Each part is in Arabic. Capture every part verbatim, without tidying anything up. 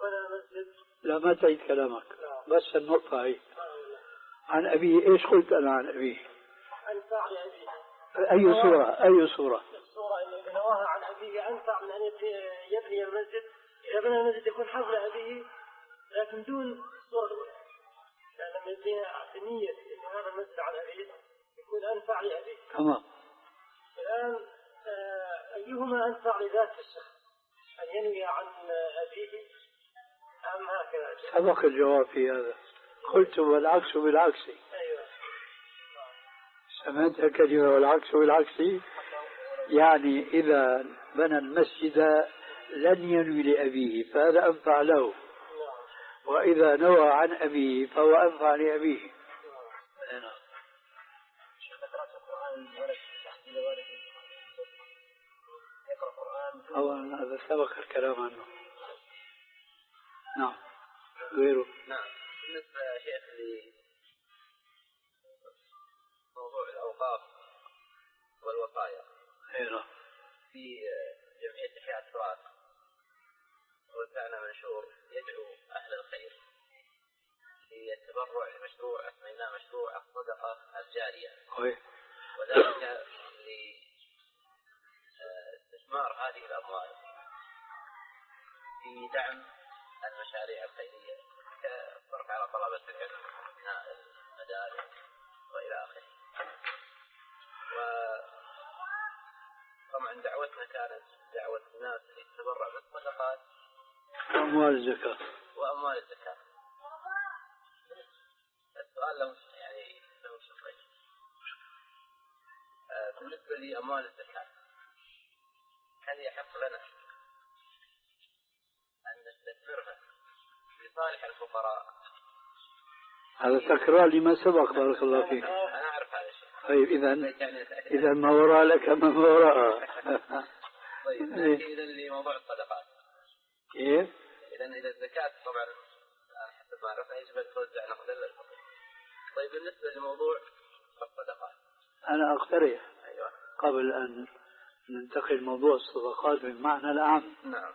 وبنى مسجد. لا ما تعيد كلامك. لا. بس النقطة هي. عن أبيه إيش قلت أنا عن أبيه؟ أنفع لأبيه. أي سورة؟ أي سورة؟ السورة اللي نواها عن أبيه أنفع من أن يبني المسجد. إذا بنى المسجد يكون حفل أبيه لكن دون السورة الأولى. يعني لما يبنيها بنية إن هذا المسجد عن أبيه يكون أنفع لأبيه. تمام. الآن أيهما أنفع لذات الشخص؟ أن ينوي عن أبيه أم هكذا؟ سبق الجواب في هذا. قلت والعكس بالعكس. أيوة. سمعت الكلمة والعكس بالعكس. يعني إذا بنى المسجد لن ينوي لأبيه فهذا أنفع له، وإذا نوى عن أبيه فهو أنفع لأبيه. نعم. أولا هذا سبق الكلام عنه. نعم. غيره. نعم. بالنسبة يا شيخ لموضوع الأوقاف والوصايا. نعم. في جمعية إحياء التراث وزعنا منشور يدعو أهل الخير للتبرع لمشروع أسميناه مشروع الصدقة الجارية. وذلك لاستثمار هذه الأموال في دعم المشاريع الخيرية كالصرف على طلبة العلم بناء المدارس وإلى آخره. وطبعا دعوتنا كانت دعوة الناس للتبرع بالصدقات وأموال الزكاة وأموال الزكاة. السؤال لهم يعني لهم شقين. بالنسبة لأموال الزكاة هل يحق لنا أن نستثمرها لصالح الفقراء؟ هذا تكرار لما سبق بارك الله فيك. أنا أعرف هذا الشيء. طيب إذا إذا ما وراء لك ما وراء. طيب نأتي إذا لموضوع الصدقات. كيف؟ إذا إذا الزكاة طبعا حسب ما عرفنا يجب أن توزع نقدا للفقراء. طيب بالنسبة لموضوع الصدقات أنا أقترح أيوة. قبل أن ننتقل لموضوع الصدقات بالمعنى العام. نعم.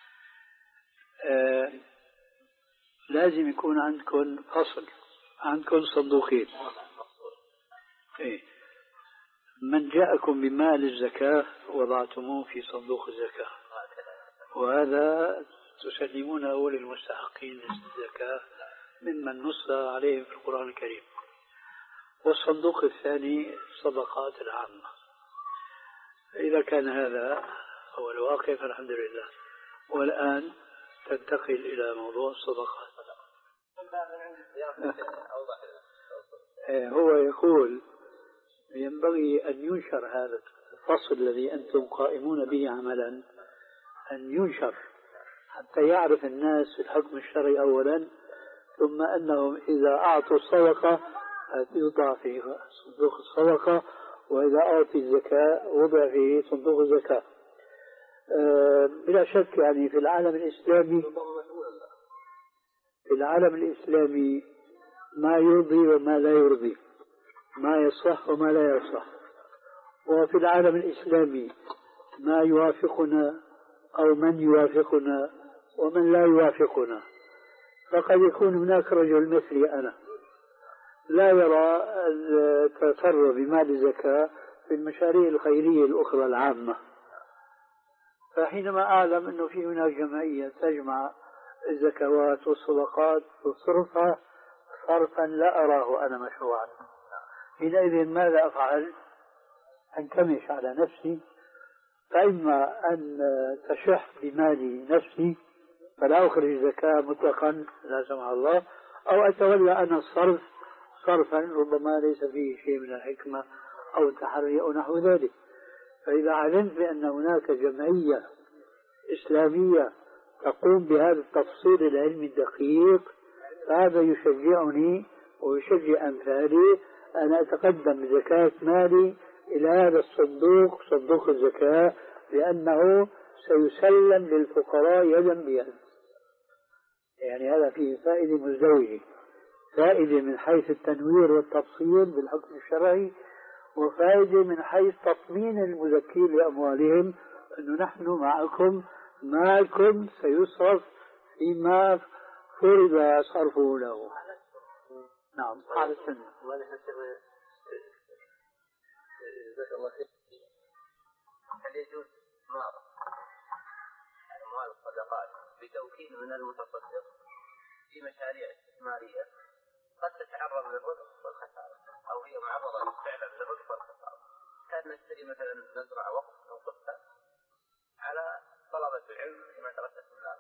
آه لازم يكون عندكم فصل، عندكم صندوقين. إيه؟ من جاءكم بمال الزكاة وضعتموه في صندوق الزكاة، وهذا تسلمونه للمستحقين للزكاة ممن نص عليهم في القرآن الكريم. والصندوق الثاني الصدقات العامة. إذا كان هذا هو الواقع فالحمد لله. والآن تنتقل إلى موضوع الصدقات. هو يقول ينبغي أن ينشر هذا الفصل الذي أنتم قائمون به عملا، أن ينشر حتى يعرف الناس الحكم الشرعي أولا، ثم أنهم إذا أعطوا الصدقة يوضع في صندوق الصدقة، وإذا أعطي الزكاة وضع في صندوق الزكاة. أه بلا شك يعني في العالم الإسلامي في العالم الإسلامي ما يرضي وما لا يرضي، ما يصح وما لا يصح. وفي العالم الإسلامي ما يوافقنا أو من يوافقنا ومن لا يوافقنا. فقد يكون هناك رجل مثلي أنا لا يرى التصرف بمال الزكاة في المشاريع الخيرية الأخرى العامة، فحينما أعلم أنه في هناك جمعية تجمع الزكوات والصدقات وتصرفها صرفا لا أراه أنا مشروعا، حينئذ ماذا أفعل؟ أنكمش على نفسي، فإما أن تشح بمالي نفسي فلا أخرج زكاة مطلقا لا سمح الله، أو أتولى أنا الصرف صرفا ربما ليس فيه شيء من الحكمة أو التحري أو نحو ذلك. فإذا علمت بأن هناك جمعية إسلامية تقوم بهذا التفصيل العلمي الدقيق فهذا يشجعني ويشجع أمثالي أن أتقدم بزكاة مالي إلى هذا الصندوق، صندوق الزكاة، لأنه سيسلم للفقراء يدا بيد. يعني هذا فيه فائدة مزدوجة، فائدة من حيث التنوير والتفصيل بالحكم الشرعي، وفائدة من حيث تطمين المزكين لأموالهم أنه نحن معكم، مالكم سيصرف فيما فرض صرفه له. نعم على السنة. جزاك الله خير. هل يجوز إثمار أموال الصدقات بتوكيل من المتصدق في مشاريع استثمارية قد تتعرض للربح والخسارة، أو هي معرضة فعلا للربح والخسارة؟ كان نشتري مثلا نزرع وقت أو قطة على طلبة العلم في مدرسة الله.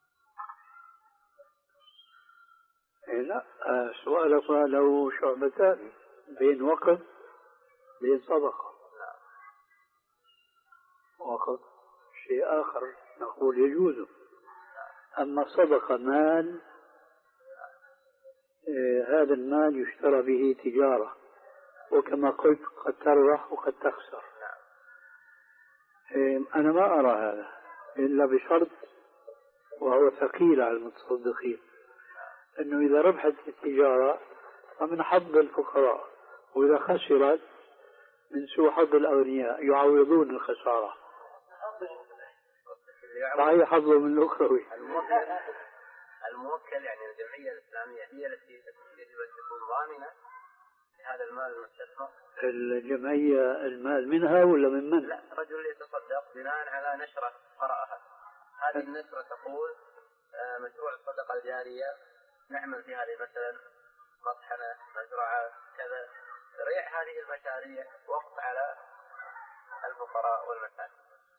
لا، سؤالك له شعبتان، بين وقت بين صدقة. وقت شيء آخر نقول يجوز، أما صدقة مال، إيه هذا المال يشترى به تجارة، وكما قلت قد تربح وقد تخسر. إيه أنا ما أرى هذا إلا بشرط، وهو ثقيل على المتصدقين، أنه إذا ربحت التجارة فمن حظ الفقراء، وإذا خسرت من سوء حظ الأغنياء يعوضون الخسارة، فهي حظه من الأخروي. الموكل يعني الجمعية الإسلامية هي التي يجب أن تكون ضامنة لهذا المال المستثمر. الجمعية المال منها ولا من من؟ لا، رجل يتصدق بناء على نشرة قرأها، هذه النشرة تقول مشروع الصدقة الجارية نعمل في هذه مثلا مطحنة، مزرعة، كذا، ريع هذه المشاريع وقف على الفقراء والمساكين.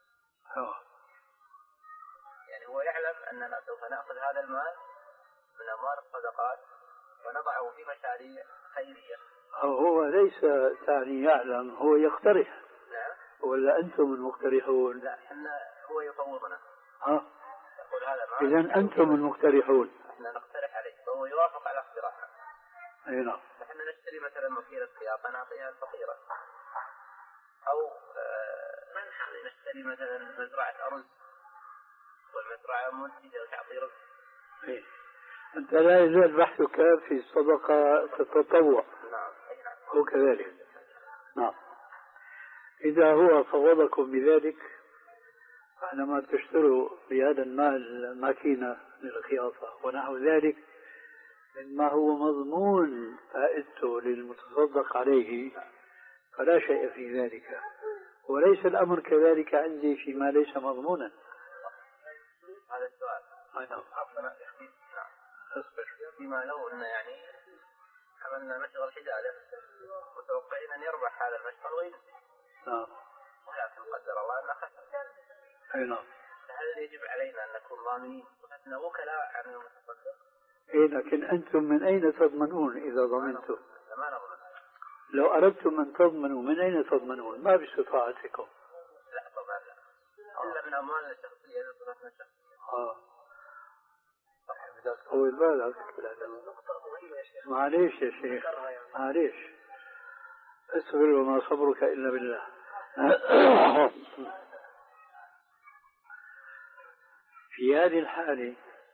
يعني هو يعلم أننا سوف نأخذ هذا المال من أموال الصدقات ونضعه في مشاريع خيرية. هو ليس تعني يعلم، هو يقترح. نعم. ولا أنتم المقترحون؟ لا، إحنا هو يفوضنا. ها. يقول هذا مال. إذن أنتم المقترحون. إحنا نقترح عليه فهو يوافق على اقتراحنا. أي نعم. نحن نشتري مثلا مكينة خياطة نعطيها الفقيرة، أو آه نشتري مثلا مزرعة أرز والمزرعة منتجة وتعطي رز. إيه. أنت لا يزال بحثك في الصدقة التطوع. نعم. هو كذلك. نعم. إذا هو فوضكم بذلك، عندما تشتروا بهذا المال ماكينة للخياطة ونحو ذلك مما هو مضمون فائدته للمتصدق عليه، فلا شيء في ذلك. وليس الأمر كذلك عندي فيما ليس مضمونا. هذا السؤال. أي نعم. أصبر. فيما لو أن يعني عملنا مشغل حجالة متوقعين أن يربح هذا المشغل وينتهي. نعم. ولكن قدر الله أن خسر. أي نعم. فهل يجب علينا أن نكون ضامنين وأن وكلاء عن المتصدق؟ إيه، لكن أنتم من أين تضمنون إذا ضمنتم؟ ما نضمن. لو أردتم أن تضمنوا من أين تضمنون؟ ما باستطاعتكم. لا طبعا لا. إلا من أموالنا الشخصية لصفتنا الشخصية. آه. طول بالك. معليش يا شيخ، معليش، اصبر وما صبرك إلا بالله. في هذه الحالة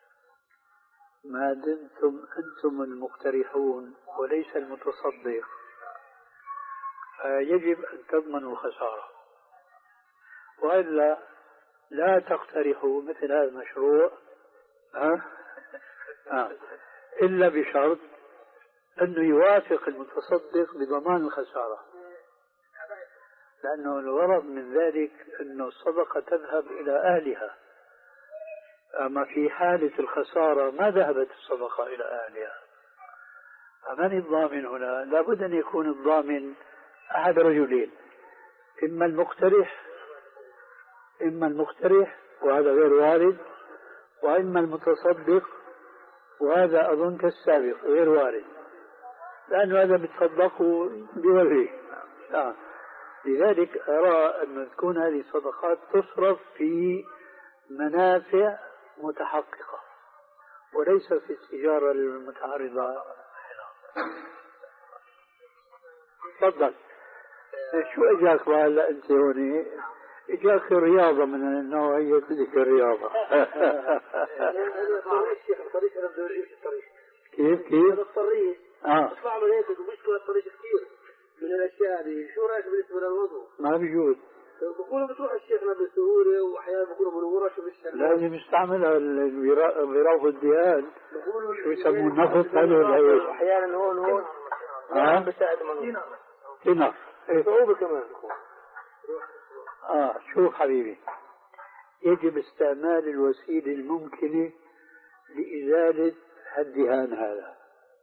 ما دمتم أنتم المقترحون وليس المتصدق، يجب أن تضمنوا الخسارة، وإلا لا تقترحوا مثل هذا المشروع ها؟ آه. إلا بشرط أنه يوافق المتصدق بضمان الخسارة، لأنه الغرض من ذلك أنه الصدقة تذهب إلى أهلها، أما في حالة الخسارة ما ذهبت الصدقة إلى أهلها. فمن الضامن هنا؟ لابد أن يكون الضامن أحد رجلين، إما المقترح إما المقترح وهذا غير وارد، وإما المتصدق وهذا أظن كالسابق غير وارد، لأن هذا بيتصدقوا بوجهه. آه. لذلك أرى أن تكون هذه الصدقات تصرف في منافع متحققة وليس في التجارة المتعارضة. تفضل. شو اجاك هلا انت هون؟ اجاك الرياضة من النوعية تلك الرياضة. كيف كيف؟ الطريق اه اطلع من هيك وبيشكل الطريق كثير من الاشياء دي، شو رايك بالنسبة للوضوء؟ ما بيجوز. بقولوا بتروح الشيخنا بسهولة واحيانا بقولوا منورة شو بالشكل. لازم يستعمل بروض الدهان شو يسموه نفط هذا ولا ايش؟ احيانا هون هون ها؟ بساعد منه تنر صعوبة كمان. اه شوف حبيبي، يجب استعمال الوسيلة الممكنة لإزالة الدهان هذا.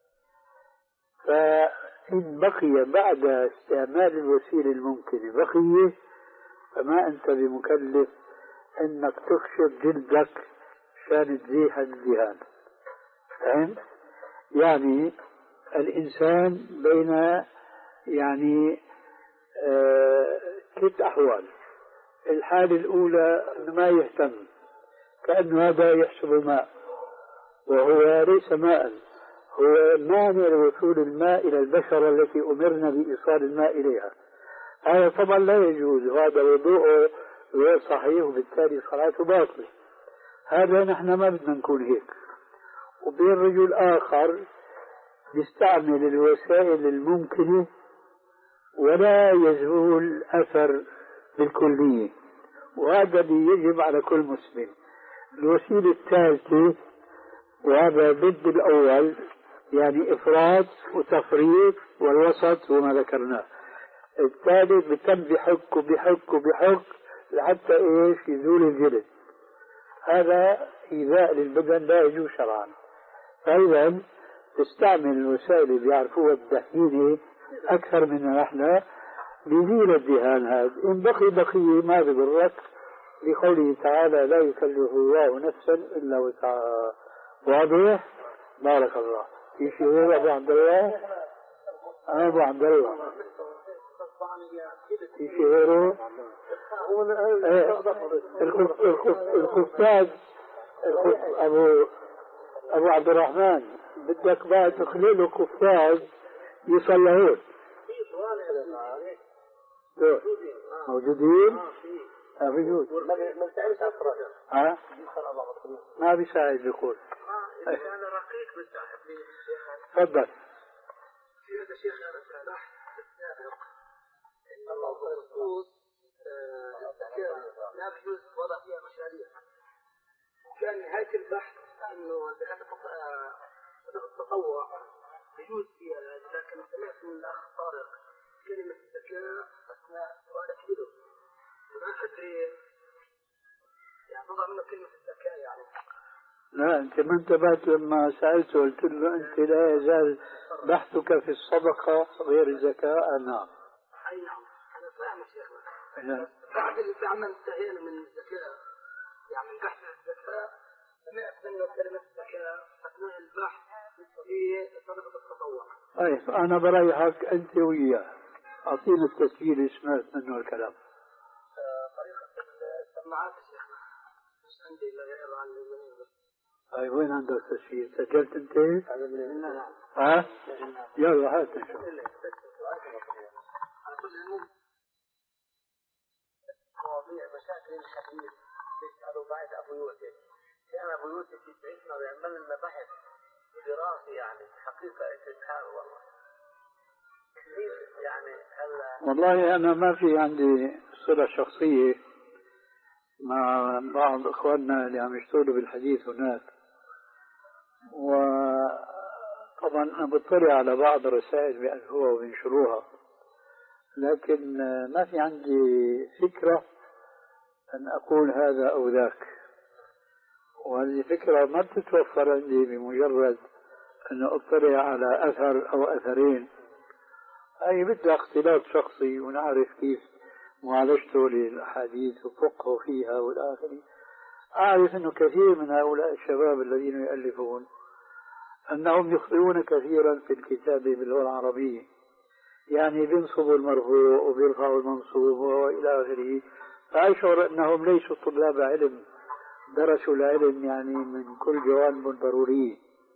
فإن بقي بعد استعمال الوسيلة الممكنة بقية، فما أنت بمكلف أنك تكشف جلدك عشان تزيح الدهان. فهمت؟ يعني الإنسان بين يعني آه ثلاث أحوال. الحالة الأولى أنه ما يهتم، كأنه هذا يحسب الماء وهو ليس ماء، هو مانع لوصول الماء إلى البشرة التي أمرنا بإيصال الماء إليها. هذا طبعا لا يجوز، وهذا وضوءه غير صحيح وبالتالي صلاته باطلة. هذا نحن ما بدنا نكون هيك. وبين رجل آخر يستعمل الوسائل الممكنة ولا يزول أثر بالكلية، وهذا اللي يجب على كل مسلم. الوسيلة الثالثة وهذا ضد الأول، يعني إفراط وتفريط، والوسط وما ذكرناه. الثالث بتم بحك وبحك وبحك لحتى إيش يزول الجلد. هذا إيذاء للبدن لا يجوز شرعا. فإذا تستعمل الوسائل اللي بيعرفوها الدهينة أكثر من نحن ليزيل الدهان هذا. إن بقي بقية ما بضرك، لقوله تعالى لا يكلف الله نفسا إلا وسعها. واضح؟ بارك الله. في شيء غير أبو عبد الله؟ أبو عبد الله في شيء غيره؟ الخفاز أبو أبو عبد الرحمن بدك بقى تخليله قفاز يصل لهون. موجودين؟ اه موجود. ها؟ ما بيساعد يقول. انا رقيق بساعد. تفضل. هذا شيخ انا سمعت بالسابق ان الخصوص الزكاه لا بيجوز وضع فيها مشاريع. كان نهايه البحث انه زكاه التطوع يجوز فيها، لكن سمعت من الاخ طارق كلمه الزكاه اثناء سؤال كبير، ما ادري يعني تضع منه كلمه الزكاه يعني. لا أنت ما انتبهت لما سألته قلت له أنت لا يزال بحثك في الصدقة غير الزكاة. نعم. أي نعم أنا فاهم شيخنا. بعد بعد ما انتهينا من الزكاة يعني من بحث الزكاة سمعت منه كلمة الزكاة أثناء البحث في صدقة التطوع. طيب أنا بريحك أنت وياه، أعطينا التسجيل اللي سمعت منه الكلام. طريقة السماعات شيخنا مش عندي إلا غير عن المنين. أي وين عندك تسجيل؟ سجلت أنت؟ نعم. ها؟ يلا هات نشوف. على كل العموم مواضيع مشاكل الحديث بيسألوا بعد أبو يوسف. كان أبو يوسف يسعدنا ويعمل لنا بحث دراسي يعني حقيقة سبحان الله. يعني هلا والله أنا ما في عندي صلة شخصية مع بعض إخواننا اللي عم يشتغلوا بالحديث هناك، وطبعا أنا بطلع على بعض الرسائل بيألفوها وبينشروها، لكن ما في عندي فكرة أن أقول هذا أو ذاك. وهذه فكرة ما بتتوفر عندي بمجرد أن أطلع على أثر أو أثرين. أي بدها اختلاط شخصي ونعرف كيف معالجته للأحاديث وفقه فيها والآخر. أعرف أنه كثير من هؤلاء الشباب الذين يؤلفون أنهم يخطئون كثيرا في الكتابة باللغة العربية، يعني بينصبوا المرفوع وبيرفعوا المنصوب وإلى آخره، فأشعر أنهم ليسوا طلاب علم درسوا العلم يعني من كل جوانب ضرورية.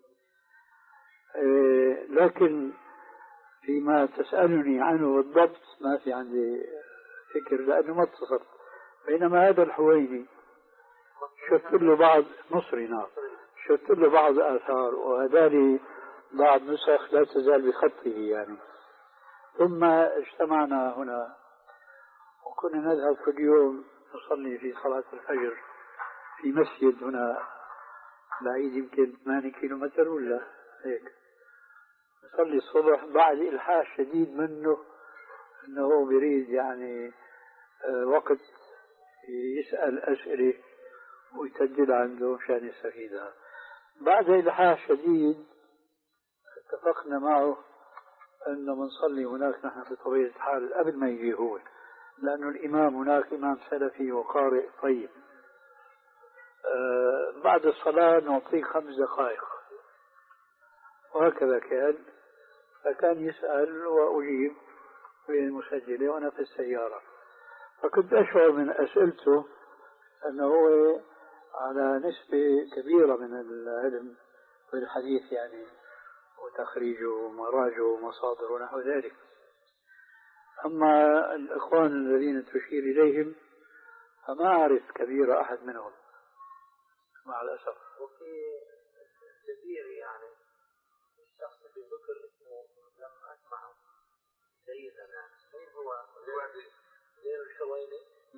إيه لكن فيما تسألني عنه بالضبط ما في عندي فكر لأنه ما اتصلت. بينما هذا الحويني شفت له بعض مصري نعم شفت له بعض آثار وهذالي بعض نسخ لا تزال بخطه يعني. ثم اجتمعنا هنا وكنا نذهب كل يوم نصلي في صلاة الفجر في مسجد هنا بعيد يمكن ثمانية كيلو متر ولا هيك. يصلي الصبح بعد إلحاح شديد منه أنه هو بيريد يعني وقت يسأل أسئلة ويسجل عنده مشان يستفيدها. بعد إلحاح شديد اتفقنا معه أنه بنصلي هناك نحن في طبيعة الحال قبل ما يجي هو، لأنه الإمام هناك إمام سلفي وقارئ طيب. أه بعد الصلاة نعطيه خمس دقائق، وهكذا كان. فكان يسأل وأجيب بالمسجلة وأنا في السيارة، فكنت أشعر من أسئلته أنه هو على نسبة كبيرة من العلم في الحديث يعني، وتخريجه ومراجعه ومصادره ونحو ذلك. أما الإخوان الذين تشير إليهم فما أعرف كبير أحد منهم مع الأسف. وفي كثير يعني الشخص اللي ذكر اسمه لم أسمعه جيدا يعني مين هو؟ غير الشويني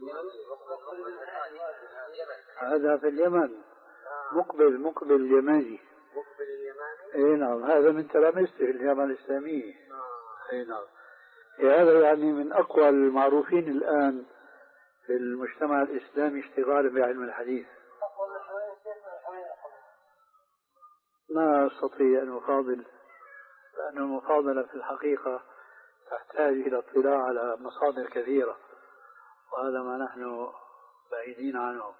هذا في اليمن. مقبل مقبل اليماني. مقبل اليماني؟ اي نعم، هذا من تلامذته الجامعة الإسلامية. اي نعم. هذا يعني من أقوى المعروفين الآن في المجتمع الإسلامي اشتغالا بعلم الحديث. ما أستطيع أن أفاضل، لأن المفاضلة في الحقيقة تحتاج إلى اطلاع على مصادر كثيرة، وهذا ما نحن بعيدين عنه.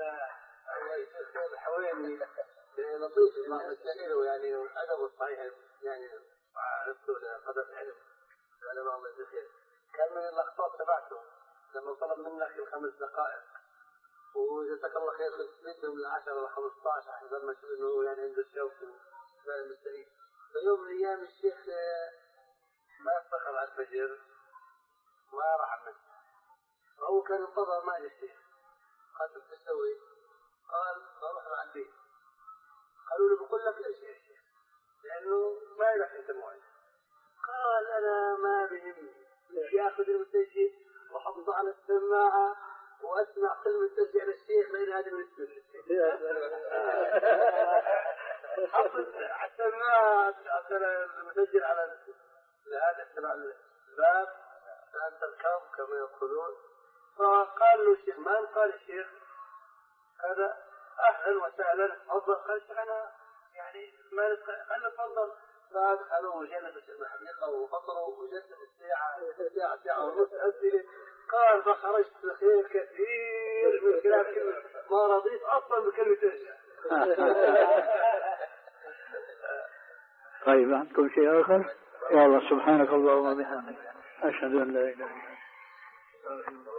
الحويني لطيف ما تسأله يعني الأدب الصحيح يعني عرفته لقدر العلم العلماء الله يجزيه خير. كان من الأخطاء تبعته لما طلب منك الخمس دقائق وجزاك الله خير تسليته من عشرة إلى خمسة عشر حسب ما شفت إنه يعني عنده الشوق وفعل المستفيد. فيوم من الأيام الشيخ ما استخر على الفجر ما راح المسجد، فهو كان انتظر ما جاء الشيخ. قال شو تسوي؟ قال بروح مع البيت. قالوا له بقول لك ليش يا شيخ؟ لأنه ما يروح أنت موعد. قال أنا ما بهمني، بدي آخذ المسجل وأحطه على السماعة وأسمع كلمة تشجيع للشيخ لأن هذا من السنة. حط على السماعة المسجل على هذا تبع الباب أنت الكام كما يقولون. فقال له الشيخ ما قال الشيخ هذا أهلا وسهلا أفضل. قال الشيخ أنا يعني ما أنا تفضل. فدخلوا وجلسوا في الحديقة وفطروا وجلسوا الساعة ساعة ساعة ونص أسئلة. قال فخرجت بخير كثير من كلام كلمة ما رضيت أصلا بكلمة ترجع. طيب عندكم شيء آخر؟ يا الله سبحانك اللهم وبحمدك أشهد أن لا إله إلا أنت.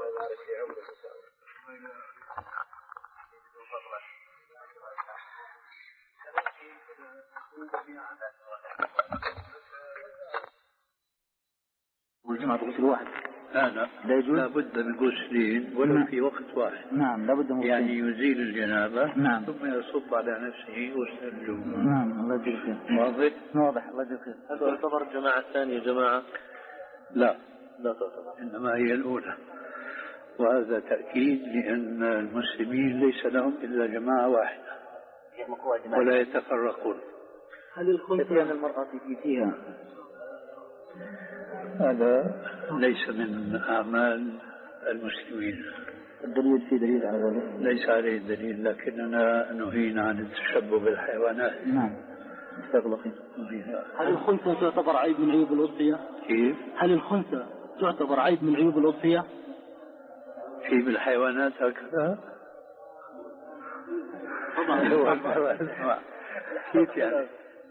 والجمعة غسل واحد. لا لا لا بد من غسلين ولو في وقت واحد. نعم لابد من يعني يزيل الجنابة. نعم. ثم يصب على نفسه غسل الجمعة. نعم الله يجزيك خير. واضح؟ واضح الله يجزيك خير. هل تعتبر الجماعة الثانية جماعة؟ لا لا تعتبر، إنما هي الأولى، وهذا تأكيد لأن المسلمين ليس لهم إلا جماعة واحدة ولا يتفرقون. هل الخلفة أن المرأة في فيها؟ هذا ليس من أعمال المسلمين. الدليل في دليل على ذلك؟ ليس عليه دليل، لكننا نهينا عن التشبه بالحيوانات. نعم جزاك الله خير. هل الخنثى تعتبر عيب من عيوب الأضحية؟ كيف؟ هل الخنثى تعتبر عيب من عيوب الأضحية؟ في بالحيوانات هكذا؟ طبعا. كيف يعني؟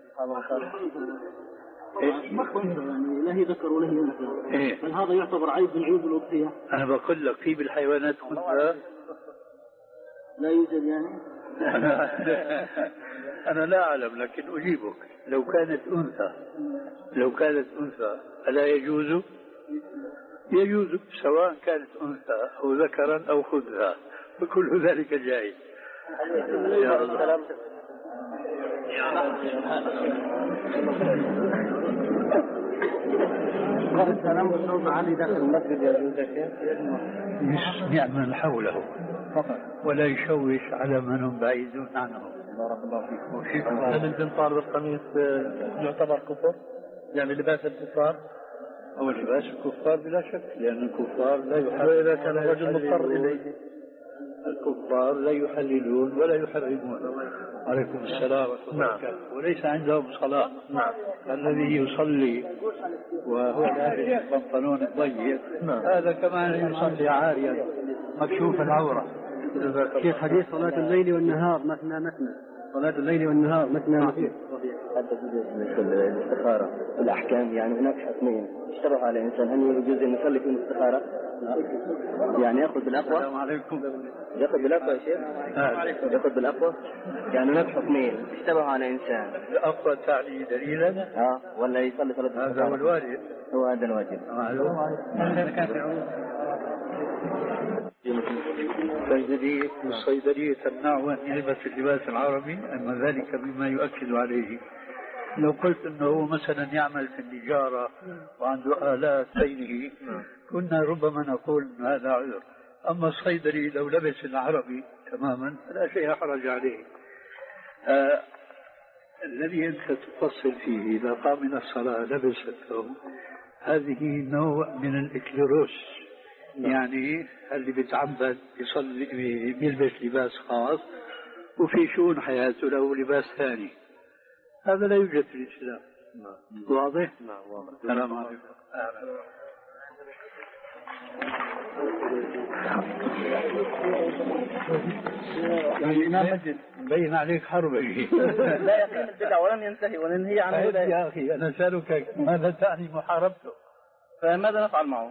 ما خنثى يعني لا هي ذكر ولا هي أنثى. إيه؟ هل هذا يعتبر عيب من عيوب الأضحية؟ أنا بقول لك في بالحيوانات خنثى لا يوجد يعني؟ أنا لا أعلم لكن أجيبك. لو كانت أنثى لو كانت أنثى ألا يجوز؟ يجوز سواء كانت أنثى أو ذكرا أو خنثى، فكل ذلك جائز. يا الله. السلام والصوت عالي داخل المسجد يجوز يعمل حوله ولا يشوش على من هم بعيدون عنه. بارك الله فيك. هل البنطال والقميص يعتبر كفر؟ يعني لباس الكفار؟ أو لباس الكفار بلا شك، لأن الكفار لا يحللون. وإذا كان الرجل مضطر إليه؟ الكفار لا يحللون ولا يحرمون. عليكم السلام ورحمة الله وبركاته. وليس عندهم صلاة. نعم. الذي يصلي وهو لابس البنطلون الضيق هذا كمان يصلي عاريا مكشوف العورة. شيخ حديث صلاة الليل والنهار مثنى مثنى، صلاة الليل والنهار مثنى مثنى. حتى بالنسبة للاستخارة الأحكام، يعني هناك حكمين اشتبه على الإنسان، هل يجوز أن يصلي في الاستخارة؟ يعني يأخذ بالأقوى؟ السلام عليكم. يأخذ بالأقوى يا شيخ؟ يأخذ بالأقوى؟ يعني هناك حكمين اشتبه على إنسان. الأقوى تعني دليلا؟ اه ولا يصلي صلاة الاستخارة؟ هذا هو الواجب. هو هذا الواجب. تجري الصيدلية تمنعه أن يلبس اللباس العربي، أما ذلك مما يؤكد عليه. لو قلت أنه مثلا يعمل في النجارة وعنده آلات بينه كنا ربما نقول أن هذا عذر. أما الصيدلي لو لبس العربي تماما فلا شيء حرج عليه. آه الذي أنت تفصل فيه إذا قام من الصلاة لبس الثوب، هذه نوع من الإكليروس. يعني اللي بيتعبد يصلي بيلبس لباس خاص وفي شؤون حياته له لباس ثاني، هذا لا يوجد في الإسلام. واضح؟ نعم واضح. السلام عليكم. يعني الإمام مبين عليك حربة. لا يقيم البدع ولم ينتهي وننهي عنه. يا أخي أنا سألك ماذا تعني محاربته؟ فماذا نفعل معه؟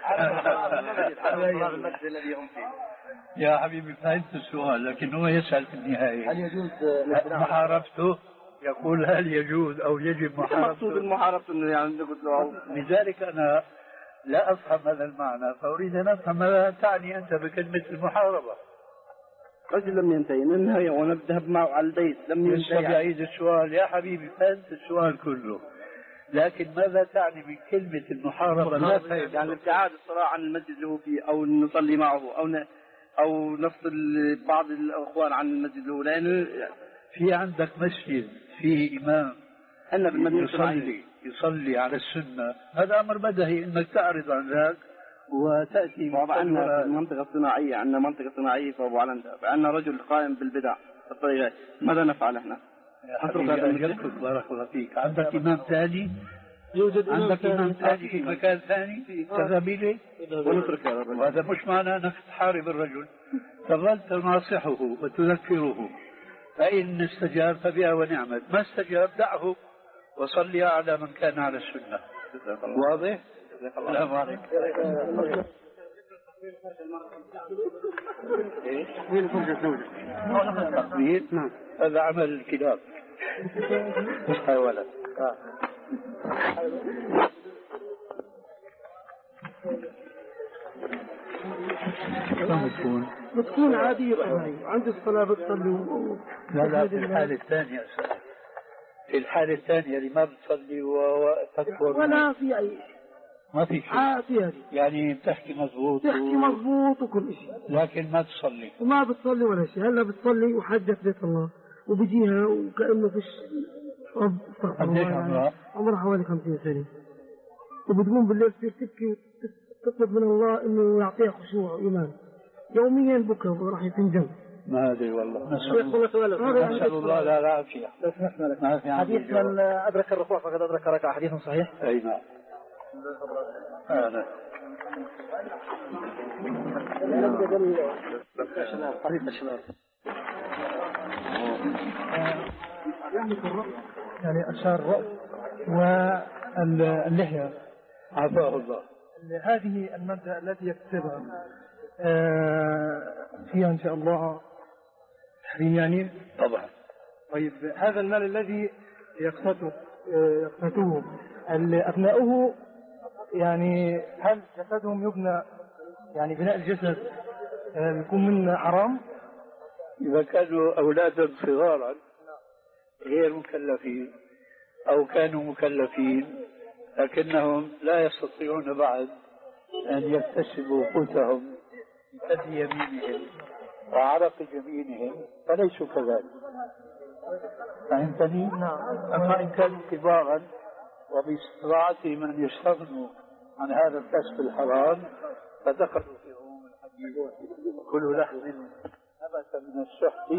يا حبيبي فهمت السؤال، لكن هو يسأل في النهاية هل يجوز محاربته؟ يقول هل يجوز أو يجب محاربته؟ المقصود المحاربة إنه يعني قلت له. لذلك أنا لا أفهم هذا المعنى، فأريد أن أفهم ماذا تعني أنت بكلمة المحاربة. رجل لم ينتهي ننهي ونذهب معه على البيت لم ينتهي. يعيد السؤال يا حبيبي فهمت السؤال كله، لكن ماذا تعني بكلمة المحاربة؟ لا فهم. يعني ابتعاد الصلاة عن المسجد اللي هو فيه، أو نصلي معه، أو ن... أو نفصل بعض الأخوان عن المسجد اللي هو، لأن في عندك مسجد فيه إمام أنا بالمدينة يصلي يصلي على السنة، هذا أمر بدهي إنك تعرض عن ذاك وتأتي. عندنا المنطقة الصناعية، عندنا منطقة صناعية في أبو علندة، عندنا رجل قائم بالبدع الطريقة، ماذا نفعل احنا؟ أجلك بارك الله فيك. عندك إمام ثاني؟ يوجد عندك إمام ثاني في مكان ثاني تذهب إليه ونترك هذا الرجل. وهذا مش معناه أنك تحارب الرجل، تظل تناصحه وتذكره، فإن استجاب فبها ونعمت، ما استجاب دعه وصلي على من كان على السنة. واضح؟ السلام عليكم. تقبيل؟ نعم. هذا عمل الكلاب مش حيوانات. كم بتكون؟ بتكون عادية طبيعية، عند الصلاة بتصلي. لا لا في الحالة الثانية في الحالة الثانية اللي ما بتصلي وتكفر ولا في أي ما في شيء عادي، يعني بتحكي مضبوط تحكي و... مضبوط وكل شيء، لكن ما تصلي وما بتصلي ولا شيء. هلا بتصلي وحجت بيت الله وبيجيها وكأنه فيش رب. قديش عمرها؟ عمرها حوالي خمسين سنة، وبتقوم بالليل تصير تبكي وتطلب من الله إنه يعطيها خشوع وإيمان يوميا، بكى وراح يتنجم. ما أدري والله. نسأل الله لا العافية. حديث من أدرك الركوع فقد أدرك ركعة، حديث صحيح؟ أي نعم. هذا يعني أشار الرأس واللحية عافاه الله. هذه المادة التي يكتسبها فيها إن شاء الله تحريم يعني. طبعا. طيب هذا المال الذي يقتته يقتته أبناؤه، يعني هل جسدهم يبنى يعني بناء الجسد يكون من حرام؟ إذا كانوا أولادا صغارا غير مكلفين أو كانوا مكلفين لكنهم لا يستطيعون بعد أن يكتسبوا قوتهم بيد يمينهم وعرق جبينهم فليسوا كذلك. فهمتني؟ أما إن كانوا كبارا وباستطاعتهم أن يستغنوا عن هذا الكسب الحرام فدخلوا في عموم الحديث. كل لحم نبت من السحت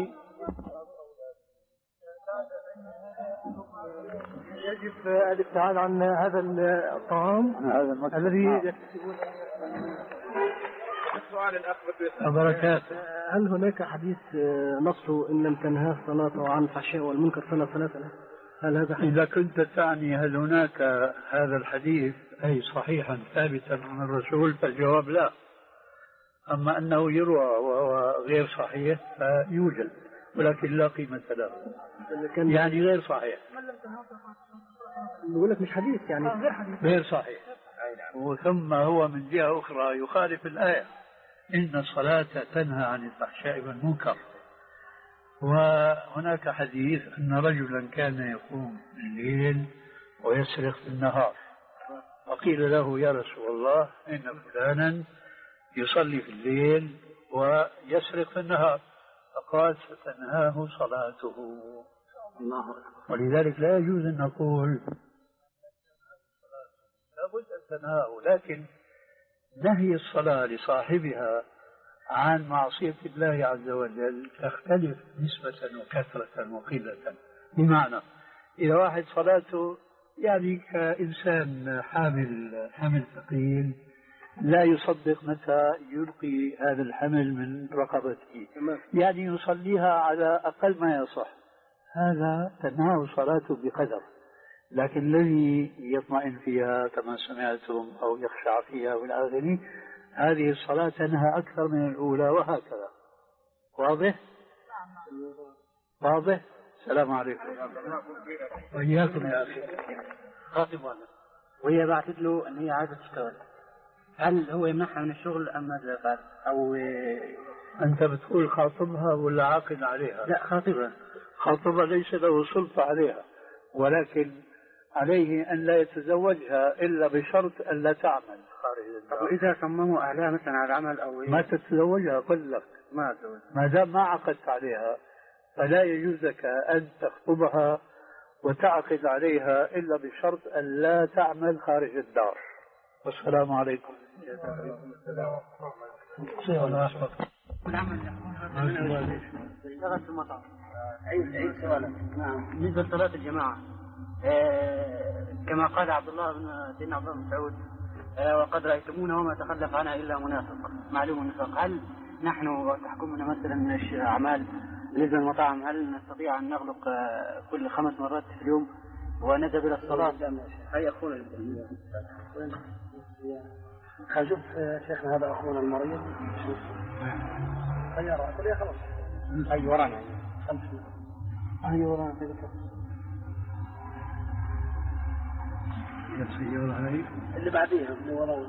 يجب الابتعاد عن هذا الطعام هذا الذي يكتسبون. سؤال الأخ وبركاته. هل هناك حديث نصه إن لم تنهى الصلاة عن الفحشاء والمنكر فلا صلاة له؟ هل هذا حديث؟ إذا كنت تعني هل هناك هذا الحديث أي صحيحا ثابتا عن الرسول فالجواب لا. أما أنه يروى وهو غير صحيح فيوجد ولكن لا قيمة له، يعني غير صحيح. يقول لك مش حديث يعني غير صحيح. وثم هو من جهة أخرى يخالف الآية إن الصلاة تنهى عن الفحشاء والمنكر. وهناك حديث أن رجلا كان يقوم الليل ويسرق في النهار، وقيل له يا رسول الله إن فلانا يصلي في الليل ويسرق في النهار، فقال ستنهاه صلاته. ولذلك لا يجوز أن نقول لابد أن تنهاه، لكن نهي الصلاة لصاحبها عن معصية الله عز وجل تختلف نسبة وكثرة وقلة. بمعنى إذا واحد صلاته يعني كإنسان حامل حمل ثقيل لا يصدق متى يلقي هذا الحمل من رقبته، يعني يصليها على أقل ما يصح، هذا تنهى صلاته بقدر. لكن الذي يطمئن فيها كما سمعتم أو يخشع فيها والآخرين هذه الصلاة تنهى أكثر من الأولى وهكذا. واضح؟ واضح؟ السلام عليكم. وإياكم يا أخي. خاطب وهي بعثت له أن هي عايزة تشتغل، هل هو يمنعها من الشغل أم ماذا يفعل؟ أو أنت بتقول خاطبها ولا عاقد عليها؟ لا خاطبها. خاطبها ليس له سلطة عليها، ولكن عليه أن لا يتزوجها إلا بشرط أن لا تعمل خارج الدار. وإذا صمموا أهلها مثلا على العمل أو ما تتزوجها قل لك، ما أتزوج ما دام ما عقدت عليها فلا يجوز لك أن تخطبها وتعقد عليها إلا بشرط أن لا تعمل خارج الدار. والسلام عليكم. اشتغل في المطعم. عيد عيد سؤالك. نعم. بالنسبة لصلاة الجماعة آه كما قال عبد الله بن سيدنا عبد الله بن مسعود آه وقد رأيتمونا وما تخلف عنها إلا منافق معلوم النفاق. هل نحن وتحكمنا مثلا من الأعمال بالنسبة للمطاعم هل نستطيع أن نغلق آه كل خمس مرات في اليوم ونذهب إلى الصلاة؟ هيا أخونا خل شوف شيخنا هذا أخونا المريض شوف خيارات خليها خلاص. أي ورانا خمس أي ورانا كذا اللي بعديها اللي ورانا.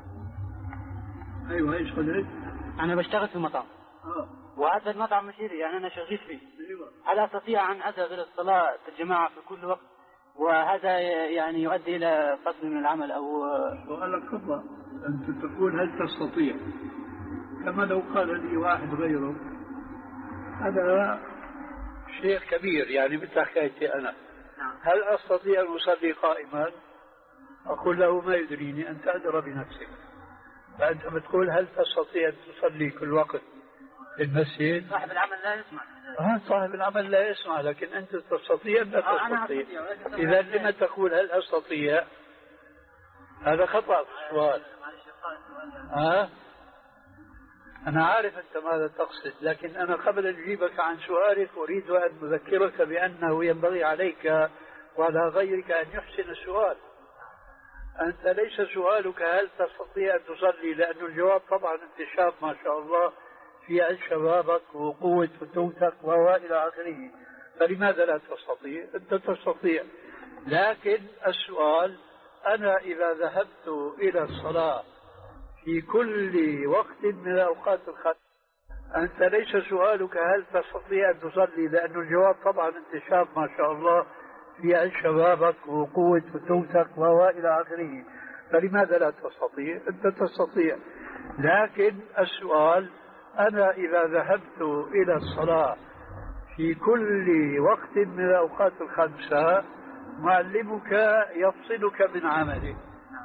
أيوة إيش قلت؟ أنا بشتغل في مطعم آه. وهذا المطعم مشيري يعني أنا شغيل فيه. هل أستطيع أن أذهب إلى الصلاة الجماعة في كل وقت وهذا يعني يؤدي إلى فصل من العمل أو سؤالك خطأ. أنت تقول هل تستطيع، كما لو قال لي واحد غيره هذا شيء كبير يعني مثل حكايتي أنا. هل أستطيع أن أصلي قائما؟ أقول له ما يدريني، أنت أدرى بنفسك. فأنت بتقول هل تستطيع أن تصلي كل وقت في المسجد؟ صاحب العمل لا يسمع. آه صاحب العمل لا يسمع، لكن أنت تستطيع لا تستطيع. إذا لما تقول هل أستطيع؟ هذا خطأ في السؤال. آه؟ أنا عارف أنت ماذا تقصد، لكن أنا قبل أن أجيبك عن سؤالك أريد أن أذكرك بأنه ينبغي عليك وعلى غيرك أن يحسن السؤال. أنت ليس سؤالك هل تستطيع أن تصلي، لأن الجواب طبعا أنت شاب ما شاء الله في عز شبابك وقوة فتوتك وإلى آخره، فلماذا لا تستطيع؟ أنت تستطيع، لكن السؤال أنا إذا ذهبت إلى الصلاة في كل وقت من الأوقات الخمس، أنت ليس سؤالك هل تستطيع أن تصلي، لأن الجواب طبعا أنت شاب ما شاء الله في عز شبابك وقوة فتوتك وإلى آخره، فلماذا لا تستطيع؟ أنت تستطيع، لكن السؤال أنا إذا ذهبت إلى الصلاة في كل وقت من الأوقات الخمسة معلمك يفصلك من عملك،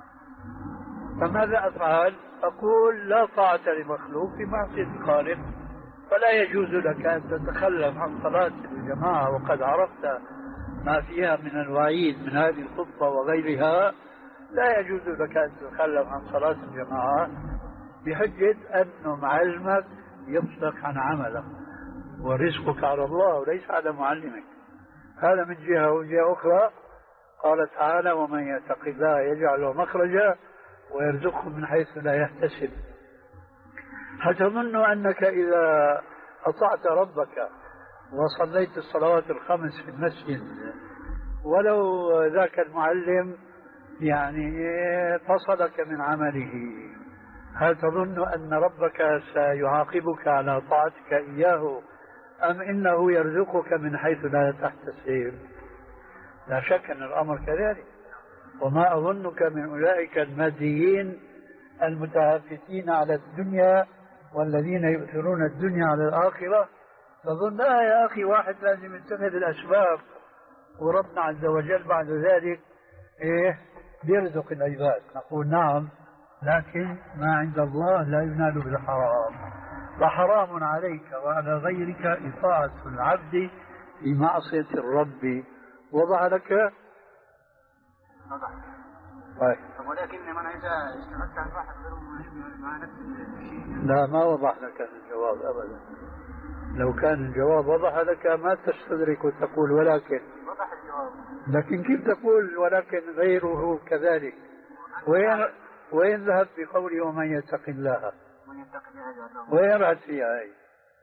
فماذا أفعل؟ أقول لا طاعة لمخلوق في معصية الخالق، فلا يجوز لك أن تتخلف عن صلاة الجماعة وقد عرفت ما فيها من الوعيد من هذه الخطبة وغيرها. لا يجوز لك أن تتخلف عن صلاة الجماعة بحجة أنه معلمك يفصلك عن عملك، ورزقك على الله وليس على معلمك. هذا من جهة. وجهة أخرى قال تعالى: ومن يتق الله يجعل له مخرجا ويرزقه من حيث لا يحتسب. هل تظن أنك إذا أطعت ربك وصليت الصلوات الخمس في المسجد ولو ذاك المعلم يعني فصلك من عمله، هل تظن أن ربك سيعاقبك على طاعتك إياه أم إنه يرزقك من حيث لا تحتسب؟ لا شك أن الأمر كذلك. وما أظنك من أولئك الماديين المتهافتين على الدنيا والذين يؤثرون الدنيا على الآخرة. تظن لا يا أخي، واحد لازم يتخذ الأسباب وربنا عز وجل بعد ذلك إيه بيرزق العباد. نقول نعم، لكن ما عند الله لا ينال بالحرام، فحرام عليك وعلى غيرك إطاعة العبد في معصية الرب. وضع لك؟ وضع. طيب. ولكن من إذا اشتغلت عن واحد غيرهم مع نفس الشيء. لا، ما وضح لك الجواب أبدا. لو كان الجواب وضح لك ما تستدرك وتقول ولكن. وضح الجواب. لكن كيف تقول ولكن غيره كذلك؟ وين وين ذهب بقوله ومن يتق الله؟ من يتق الله وين رأت فيها هي؟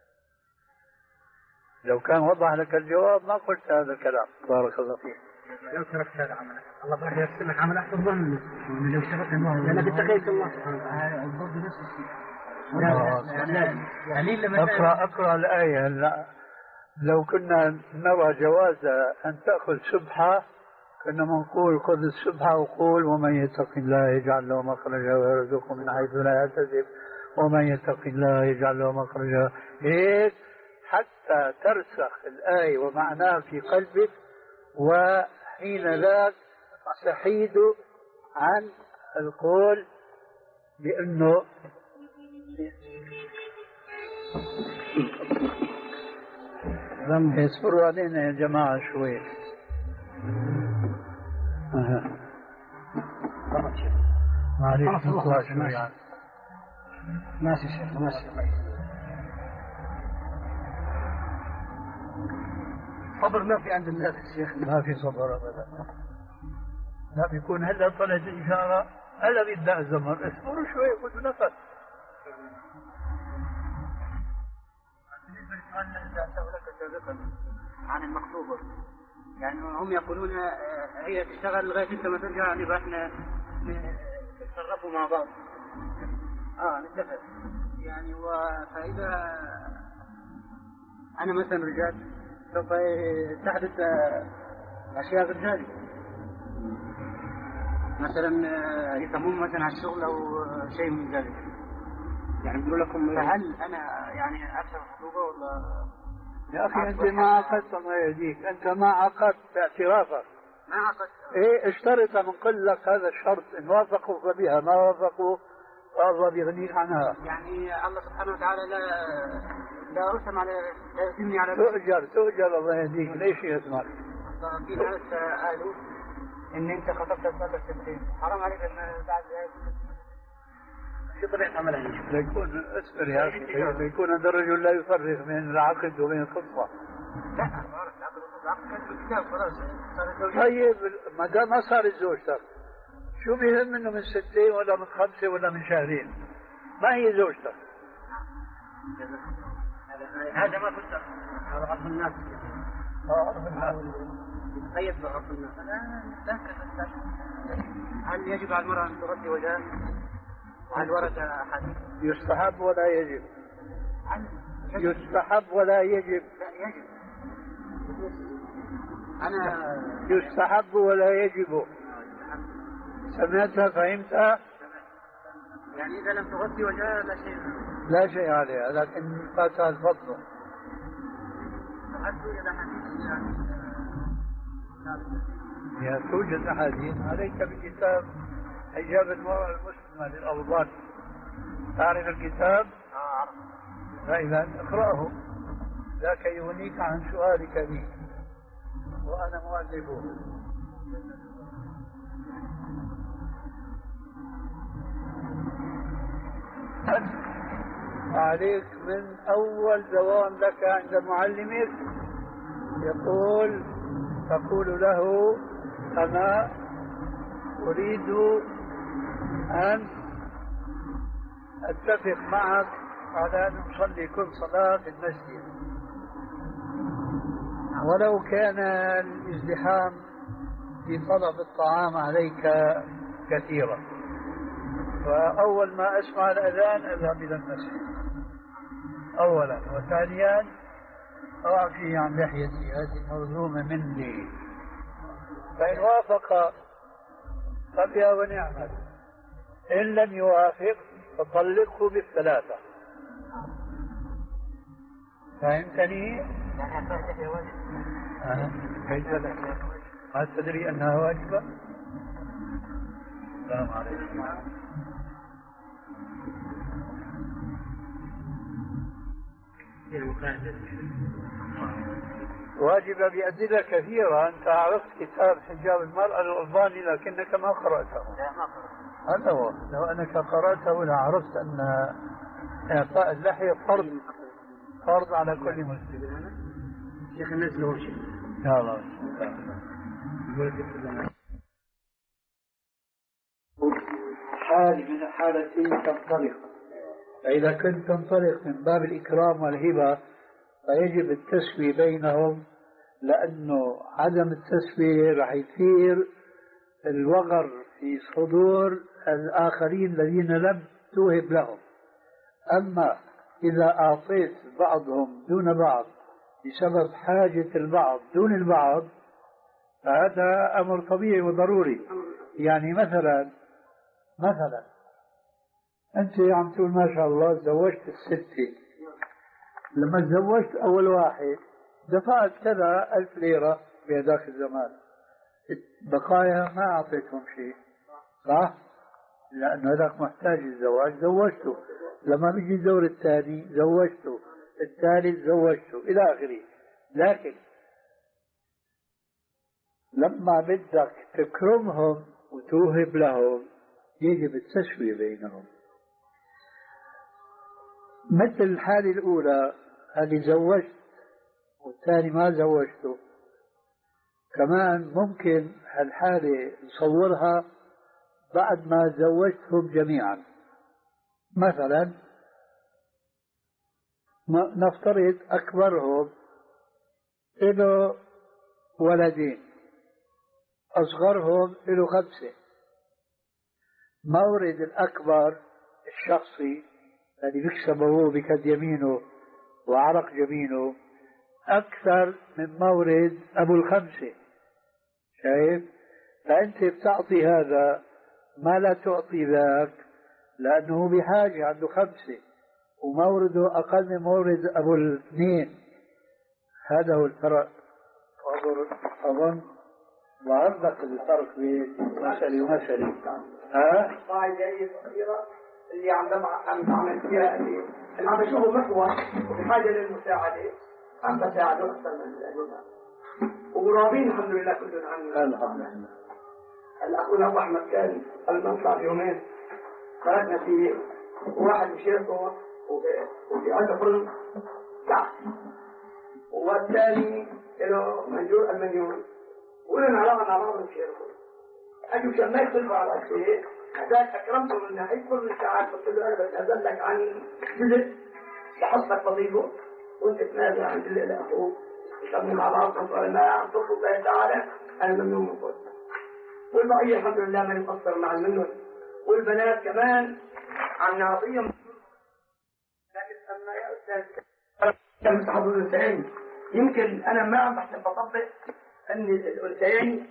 لو كان وضح لك الجواب ما قلت هذا الكلام. بارك الله فيك. لو تركت هذا عملك الله بارك يرسم لك عمل أحسن ظن لو اشتغلت الله لأنك اتقيت الله سبحانه وتعالى. برضه نفس الشيء. يعني لما أقرأ أقرأ الآية. لا. لو كنا نرى جواز أن تأخذ سبحة كنا نقول خذ السبحة وقول ومن يتق الله يجعل له مخرجا ويرزقه من حيث لا يحتسب، ومن يتق الله يجعل له مخرجا، هيك حتى ترسخ الآية ومعناها في قلبك، وحين ذاك تحيد عن القول بأنه اصبروا علينا يا جماعة شوي. أه. معليش نطلع شوي يعني. ماشي شيخ ماشي. صبر ما في عند الناس الشيخ. ما في صبر أبدا. لا بيكون هلا طلعت الإشارة هلا بيبدأ الزمر. اصبروا شوي خذوا نفس. عن المخطوبة يعني هم يقولون هي تشتغل لغاية انت ما ترجع نبقى احنا نتصرفوا مع بعض. اه نتفق يعني. فإذا أنا مثلا رجعت سوف تحدث أشياء غير ذلك، مثلا يسمون مثلا على الشغل أو شيء من ذلك، يعني بيقولوا لكم هل أنا يعني أكثر خطوبة ولا؟ يا أخي أنت ما عقدت الله يهديك، أنت ما عقدت اعترافك. ما عقدت. إيه اشترط من قل لك هذا الشرط، إن وافقوا فبها، ما وافقوا فالله بيغنيك عنها. يعني الله سبحانه وتعالى لا لا رسم على لا يسمني على تؤجر تؤجر الله يهديك. ليش يسمعك؟ في ناس قالوا إن أنت خطبت الصلاة السنتين حرام عليك إن بعد ذلك شو طريقة عملها؟ ليكون اسمر يا أخي، ليكون هذا الرجل لا يفرق بين العقد وبين الخطبة. لا العقد كان بالكتاب خلاص صار الزوج. طيب ما دام ما صار زوجتك شو بيهم منه من ستين ولا من خمسة ولا من شهرين؟ ما هي زوجتك؟ هذا ما كنت على عرف الناس. اه عرف الناس. يتقيد بعرف الناس. هل يجب على المرأة أن تغطي وجهها؟ هل ورد حديث؟ يستحب ولا يجب؟ يستحب ولا يجب؟ لا يجب. أنا يستحب ولا يجب؟ سمعتها فهمتها؟ يعني إذا لم تغطي وجهها لا شيء. لا شيء عليها، لكن فاتها الفضل. هي توجد أحاديث. عليك بكتاب حجاب المرأة المسلمة للأوضان. تعرف الكتاب؟ فإذا اقرأه، ذاك يغنيك عن سؤالك لي وأنا مؤلفه. عليك من أول دوام لك عند معلمك يقول تقول له أنا أريد أن أتفق معك على أن نصلي كل صلاة في المسجد، ولو كان الازدحام في طلب الطعام عليك كثيرا، فأول ما أسمع الأذان أذهب إلى المسجد أولا، وثانيا أعفي عن لحيتي هذه المرزومة مني، فإن وافق فبها ونعمت، إن لم يوافق فطلقه بالثلاثة. فهمتني؟ أه. كيف لك؟ ما تدري أنها واجبة؟ السلام عليكم. واجبة بأدلة كثيرة. أنت عرفت كتاب حجاب المرأة الألباني لكنك ما قرأته. لا ما قرأته. هذا هو، لو أنك قرأته لعرفت أن إعطاء اللحية فرض فرض على كل مسلم. شيخ نزله شيء. يا الله. حال من الحالتين تنطلق، فإذا كنت تنطلق من باب الإكرام والهبة فيجب التسوية بينهم، لأنه عدم التسوية راح يثير الوغر في صدور الآخرين الذين لم توهب لهم. أما إذا أعطيت بعضهم دون بعض بسبب حاجة البعض دون البعض فهذا أمر طبيعي وضروري. يعني مثلا مثلا أنت عم تقول ما شاء الله تزوجت الستة، لما تزوجت أول واحد دفعت كذا ألف ليرة بهذاك الزمان، بقايا ما أعطيتهم شيء، صح؟ لأنه هذاك محتاج الزواج زوجته، لما بيجي الدور الثاني زوجته، الثالث زوجته إلى آخره. لكن لما بدك تكرمهم وتوهب لهم يجب التسوية بينهم. مثل الحالة الأولى اللي زوجت والثاني ما زوجته، كمان ممكن هالحالة نصورها بعد ما زوجتهم جميعا. مثلا نفترض أكبرهم له ولدين، أصغرهم له خمسة، مورد الأكبر الشخصي الذي بيكسبه هو بكد يمينه وعرق جبينه أكثر من مورد أبو الخمسة. شايف؟ فأنت بتعطي هذا ما لا تعطي ذاك، لأنه بحاجة عنده خمسة ومورده أقل من مورد أبو الاثنين. هذا هو الفرق. أظن وعرضك الفرق بين مسألة ومسألة. ها؟ القاعدة الصغيرة اللي عم عم تعمل فيها اللي عم بشوفه محور وبحاجة للمساعدة، عم بساعده أكثر من الأجنبي وقرابين الحمد لله كلنا عنا. الحمد لله. الأخ أبو أحمد كان المنطقة في يومين خرجنا فيه، وواحد بشيرته وفي عنده فرن كعب، والثاني له منجور المليون، ولنا علاقة مع بعض بشيرته. أجوا عشان ما يختلفوا على الشيء، هذاك أكرمته من ناحية فرن الكعب، قلت له أنا بتنازل لك عن جزء لحصلك فضيله وأنت تنازل عن جزء لأخوك، وشغلنا مع بعض قال ما عم تطلب الله تعالى أنا ممنون من فضلك. والبقية الحمد لله ما نقصر مع المنون، والبنات كمان عم نعطيهم. لكن أما يا أستاذ كان مستحضر الأنثيين، يمكن أنا ما عم بحسب بطبق أن الأنثيين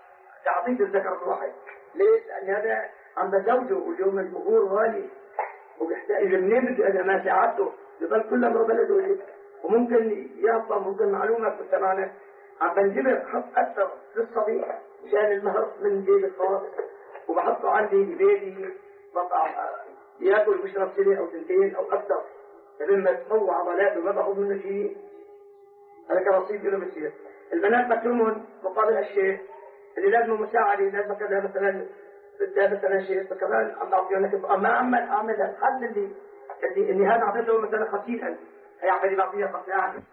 كعطية الذكر الواحد. ليش؟ لأن هذا عم بزوجه واليوم الأمور غالي، وبيحتاج منين بده اذا ما ساعدته يضل كل امره بلده وجهه، وممكن يعطى ممكن معلومه كنت معنا عم بنجبر حط اكثر للصبي مشان المهر من جيب الخاص، وبحطه عندي ببيتي بقطع ياكل ويشرب سنه او سنتين او اكثر لما تقوى عضلاته ما باخذ منه شيء. هذا كرصيد له بصير. البنات بكرمهم مقابل الشيخ اللي لازم مساعده، لازم كذا مثلا بدها مثلا شيء فكمان عم بعطيهم لك ما اعمل اعمل الحل اللي اللي اني هذا اعطيته مثلا خمسين ألف هي عم بعطيها خمسين ألف.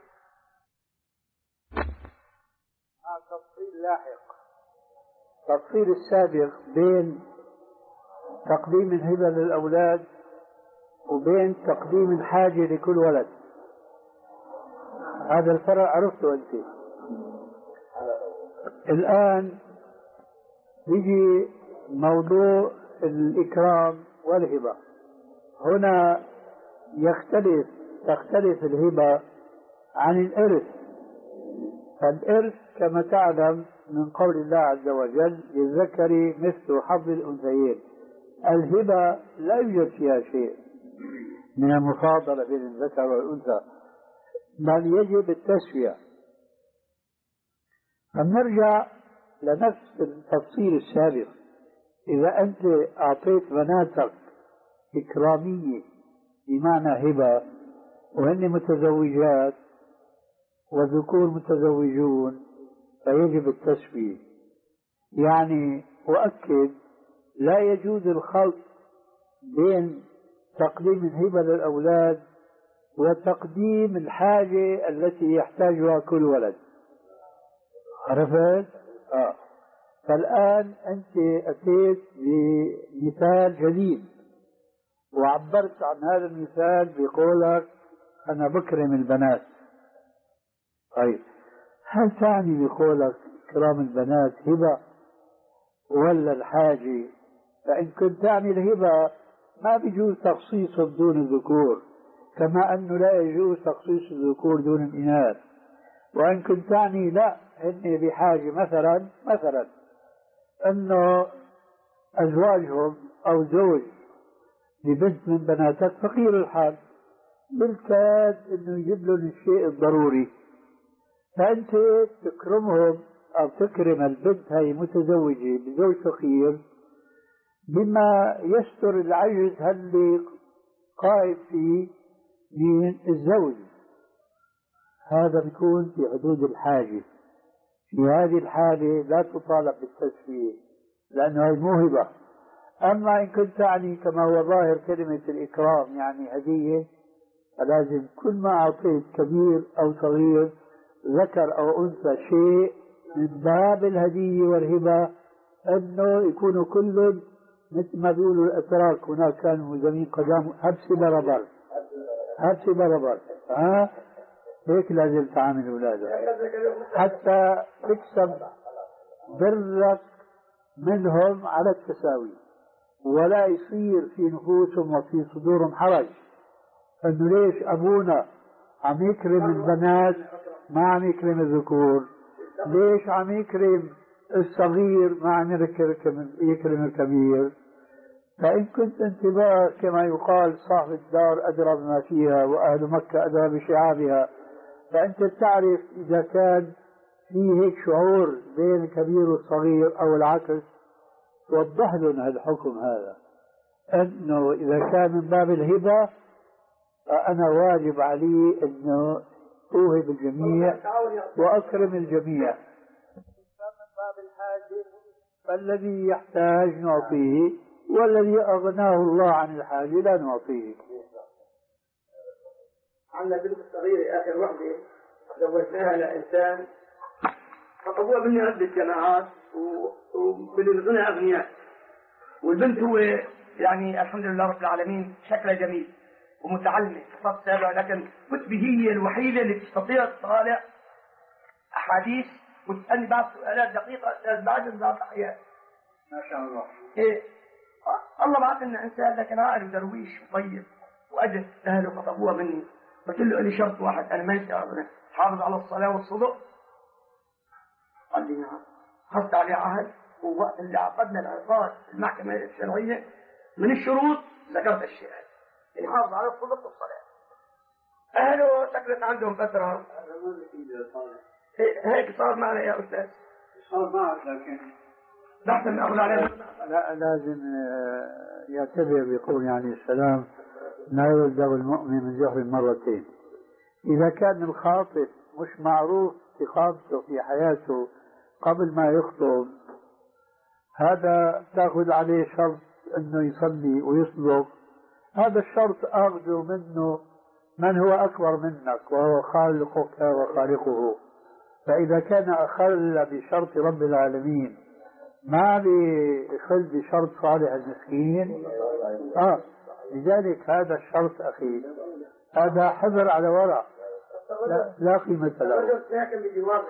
تفصيل لاحق. التفصيل السابق بين تقديم الهبة للأولاد وبين تقديم الحاجة لكل ولد، هذا الفرق عرفته أنت. الآن يجي موضوع الإكرام والهبة. هنا يختلف تختلف الهبة عن الإرث. فالإرث كما تعلم من قول الله عز وجل للذكر مثل حظ الأنثيين. الهبة لا يوجد فيها شيء من المفاضلة بين الذكر والأنثى، بل يجب التسوية. فنرجع لنفس التفصيل السابق. إذا أنت أعطيت بناتك إكرامية بمعنى هبة وهن متزوجات وذكور متزوجون فيجب التسوية. يعني أؤكد لا يجوز الخلط بين تقديم الهبة للأولاد وتقديم الحاجة التي يحتاجها كل ولد. عرفت؟ آه. فالآن أنت أتيت بمثال جديد وعبرت عن هذا المثال بقولك أنا بكرم البنات. طيب هل تعني بقولك إكرام البنات هبة ولا الحاجة؟ فإن كنت تعني الهبة ما بيجوز تخصيصه دون الذكور، كما أنه لا يجوز تخصيص الذكور دون الإناث. وإن كنت تعني لا هن بحاجة مثلا مثلا أنه أزواجهم أو زوج لبنت من بناتك فقير الحال بالكاد أنه يجيب لهم الشيء الضروري، فأنت تكرمهم أو تكرم البنت هي متزوجة بزوج فقير بما يستر العجز اللي قائم فيه من الزوج. هذا بيكون في حدود الحاجة. في هذه الحالة لا تطالب بالتسوية لأنه هي موهبة. أما إن كنت تعني كما هو ظاهر كلمة الإكرام يعني هدية، فلازم كل ما أعطيت كبير أو صغير ذكر أو أنثى شيء من باب الهدية والهبة أنه يكونوا كلهم مثل ما بيقولوا الأتراك هناك كانوا زمين قدام هبسي بربر هبسي بربر. ها هيك لازم تعامل أولادك حتى تكسب برك منهم على التساوي، ولا يصير في نفوسهم وفي صدورهم حرج انه ليش ابونا عم يكرم البنات ما عم يكرم الذكور، ليش عم يكرم الصغير ما عم يكرم الكبير. فإن كنت انت بقى كما يقال صاحب الدار أدرى بما فيها وأهل مكة أدرى بشعابها، فأنت تعرف إذا كان في هيك شعور بين الكبير والصغير أو العكس توضح لهم الحكم هذا، أنه إذا كان من باب الهبة فأنا واجب علي أنه أوهب الجميع وأكرم الجميع. من باب الحاجة فالذي يحتاج نعطيه والذي أغناه الله عن الحاجة لا نعطيه. عندنا بنت صغيرة آخر وحدة زوجناها لإنسان فطبوها مني عدة جماعات وبالغنى أغنياء، والبنت هو يعني الحمد لله رب العالمين شكلها جميل ومتعلمة صف سابع، لكن كتبي هي الوحيدة اللي تستطيع تطالع أحاديث وتسألني بعض سؤالات دقيقة بعد بعض الأحيان. ما شاء الله. إيه الله بعث لنا إنسان لكن عائل ودرويش وطيب وأجل أهله خطبوها مني. قلت له لي شرط واحد أنا ما يستطيع حافظ على الصلاة والصدق. قال لي نعم. خذت عليه عهد، ووقت اللي عقدنا العقاد في المحكمة الشرعية من الشروط ذكرت الشيء. يحافظ على الصدق والصلاة. أهله سكنت عندهم فترة هيك صار معنا يا أستاذ. صار معك لكن لحظة نأخذ عليه. لا لازم يعتبر بقول عليه السلام لا يلدغ المؤمن من جهر مرتين. إذا كان الخاطب مش معروف بخاطبه في حياته قبل ما يخطب، هذا تأخذ عليه شرط أنه يصلي ويصدق. هذا الشرط أخذه منه من هو أكبر منك وهو خالقك وخالقه. فإذا كان أخل بشرط رب العالمين ما بيخل بشرط صالح المسكين، آه لذلك هذا الشرط أخي هذا حذر على ورع لا, لا قيمة له. ساكن بجوارنا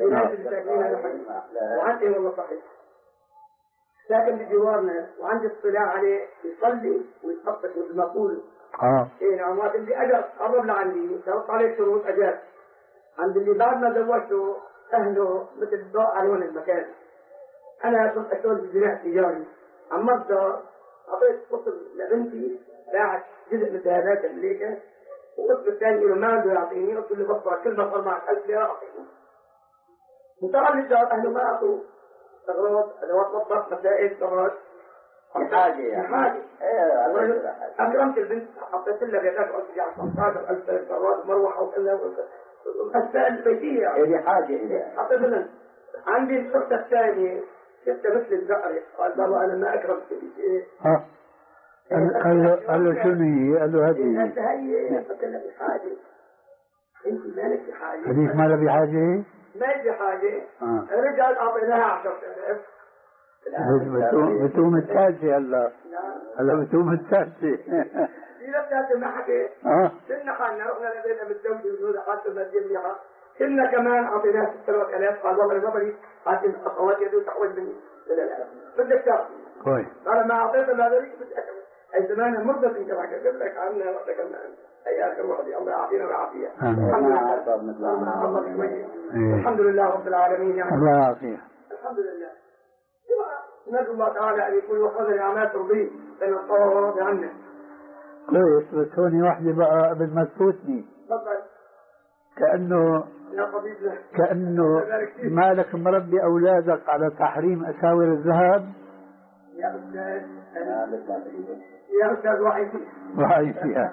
وعندي والله صحيح ساكن بجوارنا وعندي اطلاع عليه يصلي ويتخطط مثل ما أقول. اه اي نعم. وقت اللي اجر قرب لعندي شرط عليه شروط اجر عند اللي بعد ما زوجته اهله مثل الضوء على لون المكان. انا كنت اشتغل في جناح تجاري عم الدار اعطيت قسم لبنتي باعت جزء من ذهبات امريكا والقسم الثاني له ما بده يعطيني. قلت له بطلع كل ما صار معك ألف ليره اعطيني. وطبعا الدار اهله ما اعطوا اغراض ادوات مطبخ مسائل اغراض حاجة يعني حاجة. ايه أكرمت البنت حطيت لها بيتات قلت لها خمسطعش ألف دولار مروحة وكذا وأسفل بيتية هي حاجة إليها. حطيت لها. عندي الشرطة الثانية شفتها مثل الزقرة قال بابا أنا ما أكرمت شيء. ها قال له قال له شنو هي؟ قال له هذه أنت هي قلت لها بحاجة. أنت مالك بحاجة. هذيك ما لها بحاجة؟ ما بحاجة. آه. رجال أعطيناها عشرة آلاف. بتوم بتوم التاجي هلا هلا بتوم التاجي. في نفسها ما حكيت. اه كنا حالنا رحنا لدينا بالزوج وزوجة حالته المادية منيحة. كنا كمان أعطيناها ستة آلاف. قال والله النظري حالتي الأخوات يدو تحوج مني. لا لا لا بدك تعرف. كويس. قال ما أعطيت هذوليك بدك أي زمان مرضت أنت ما قلت لك عنها وقتها كمان. أي آخر واحد الله يعطينا العافية. الحمد لله. الله شوي. الحمد لله رب العالمين يعني. الله يعافيك. الحمد لله. نرجو الله تعالى أن يكون وفقنا لأعمال ترضيه لأن الله راضي عنا. كويس. بس هوني واحدة بقى قبل ما تفوتني. تفضل. كأنه يا طبيبنا. كأنه مالك مربي أولادك على تحريم أساور الذهب. يا أستاذ. يا أستاذ وحي فيها. وحي فيها.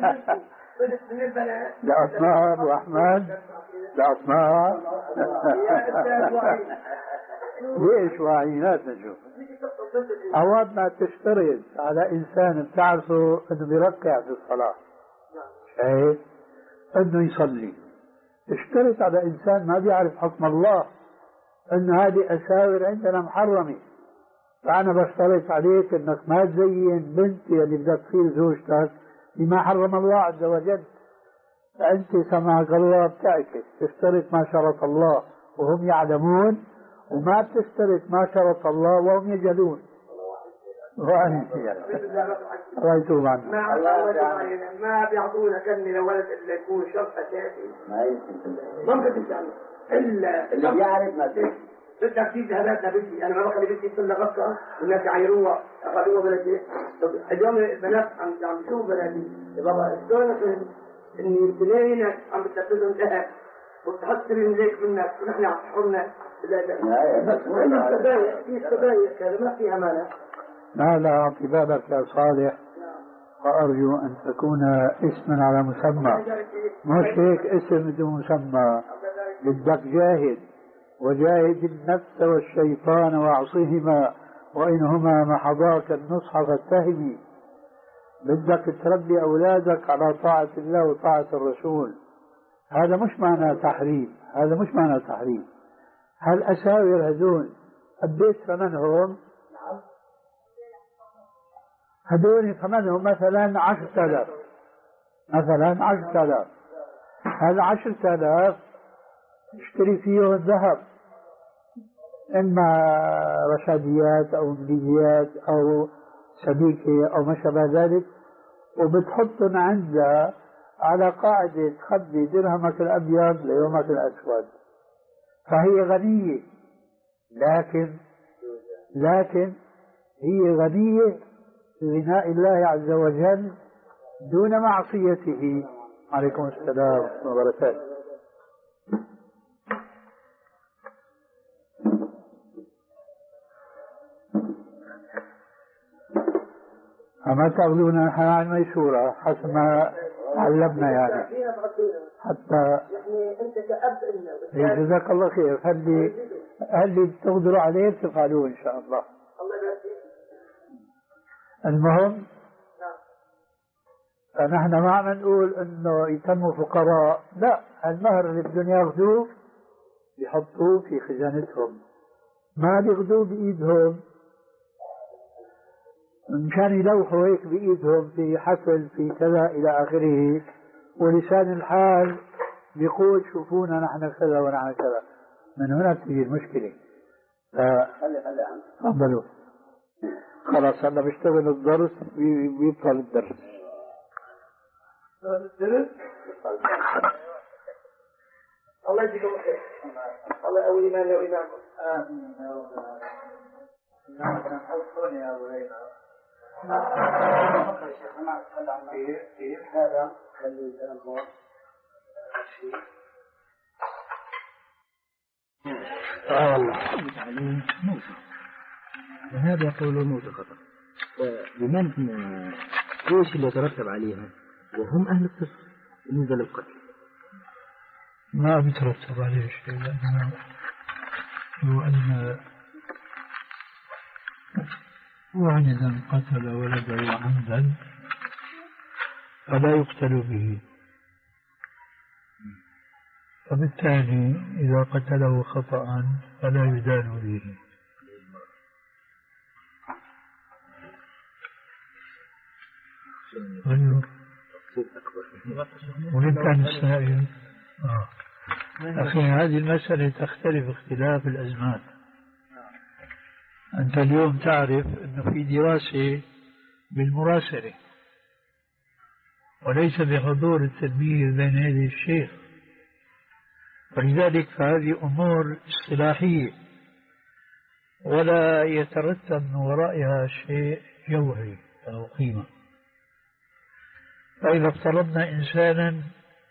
لأسماء وأحمد. لأسماء. يا أستاذ وحي. ليش واعي؟ لا تشوف أوقات ما تشترط على إنسان بتعرفه إنه بيركع في الصلاة شايف إنه يصلي. اشترط على إنسان ما بيعرف حكم الله إنه هذه أساور عندنا محرمة. فأنا بشترط عليك إنك ما تزين بنتي اللي بدك تصير زوجتك بما حرم الله عز وجل. فأنت سمعك الله بتعكس تشترط ما شرط الله وهم يعلمون وما بتشترط ما شرط الله وهم يجهلون. الله يتوب عنه. ما ما بيعطونا كلمة لولد إلا يكون شرط أساسي. ما ممكن تسأله إلا اللي بيعرف ما تقول. بدك تجيب ذهباتنا بدي أنا ما بخلي بدي كلها غصة والناس يعيروها أخذوها بلدي. اليوم البنات عم عم شو بلدي بابا شلون فهم إني الاثنين عم بتلبسهم ذهب وتحط رجليك منك ونحن عم حرنا. لا لا السبايا في السبايا هذا ما في أمانة. لا لا أعطي بابك يا صالح وأرجو أن تكون اسما على مسمى مش هيك اسم بدون مسمى. بدك جاهد وجاهد النفس والشيطان واعصهما وإنهما محضاك النصح فاتهمي. بدك تربي أولادك على طاعة الله وطاعة الرسول. هذا مش معنى تحريم. هذا مش معنى تحريم. هالأساور هذول قديش ثمنهم؟ هذول ثمنهم مثلا عشرة آلاف مثلا عشرة آلاف. هذا عشرة آلاف اشتري فيه الذهب إما رشاديات أو انجليزيات أو سبيكة أو ما شابه ذلك وبتحطهم عندها على قاعدة تخبي درهمك الأبيض ليومك الأسود. فهي غنية لكن لكن هي غنية بغناء الله عز وجل دون معصيته. عليكم السلام ورحمة الله وبركاته. أما تأخذون الحياة عن ميسورة حسب ما علمنا يعني حتى جزاك الله خير. هل هل بتقدروا عليه تفعلوه إن شاء الله. المهم فنحن ما عم نقول إنه يتموا فقراء، لا، المهر اللي بدهم ياخذوه يحطوه في خزانتهم، ما بياخذوه بإيدهم مشان يلوحوا هيك بإيدهم في حفل في كذا إلى آخره، ولسان الحال بيقول شوفونا نحن كذا ونحن كذا. من هنا تجي المشكلة. تفضلوا. خلاص هلا بيشتغل الدرس بيبطل الدرس. الدرس الله يجزيكم خير. الله يقوي إيماننا وإيمانكم. آمين يا رب العالمين. نحطوني يا أبو ليلى. كيف هذا خلي الأمور اه والله هذا يقولون موت خطأ. بمن ايش اللي يترتب عليها وهم اهل الطفل بالنسبه للقتل؟ ما بيترتب عليه شيء، لأنه هو أن واحدا قتل ولده عمدا فلا يقتل به، فبالتالي إذا قتله خطأ فلا يدان به. وكان السائل آه. أخي هذه المسألة تختلف اختلاف الأزمان. أنت اليوم تعرف أنه في دراسة بالمراسلة وليس بحضور التلميذ بين يدي الشيخ، ولذلك فهذه أمور اصطلاحية ولا يترتب من ورائها شيء جوهري أو قيمة. فإذا افترضنا إنسانا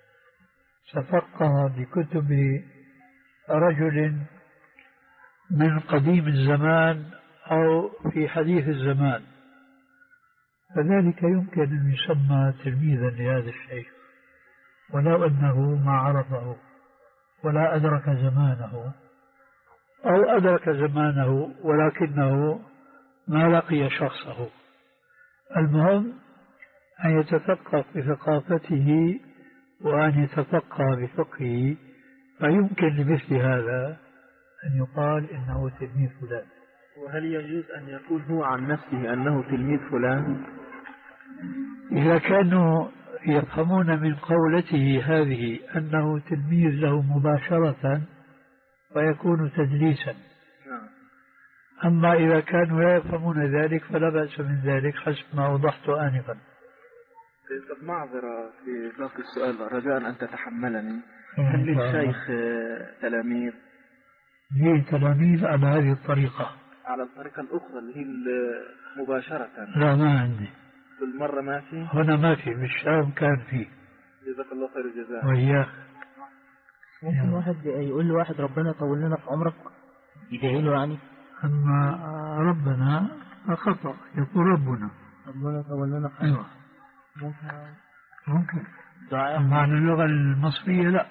تفقه بكتب رجل من قديم الزمان أو في حديث الزمان، فذلك يمكن أن يسمى تلميذا لهذا الشيخ ولو أنه ما عرفه ولا أدرك زمانه، أو أدرك زمانه ولكنه ما لقي شخصه. المهم أن يتثقف بثقافته وأن يتفقه بفقهه، فيمكن لمثل هذا أن يقال إنه تلميذ فلان. وهل يجوز أن يقول هو عن نفسه أنه تلميذ فلان؟ إذا كانوا يفهمون من قولته هذه أنه تلميذ له مباشرة فيكون تدليسا. أما إذا كانوا لا يفهمون ذلك فلا بأس من ذلك حسب ما وضحت آنفا. طب معذرة في باقي السؤال رجاء أن تتحملني. هل للشيخ تلاميذ؟ لي تلاميذ على هذه الطريقة. على الطريقة الأخرى اللي هي مباشرة؟ لا ما عندي. بالمرة ما في؟ هنا ما في، بالشام كان فيه. جزاك الله خير الجزاء. وإياك. ممكن واحد يقول لواحد ربنا يطول لنا في عمرك، يدعي له يعني؟ أما ربنا خطأ، يقول ربنا ربنا يطول لنا في أيوة. ممكن ممكن. أما على اللغة المصرية لا.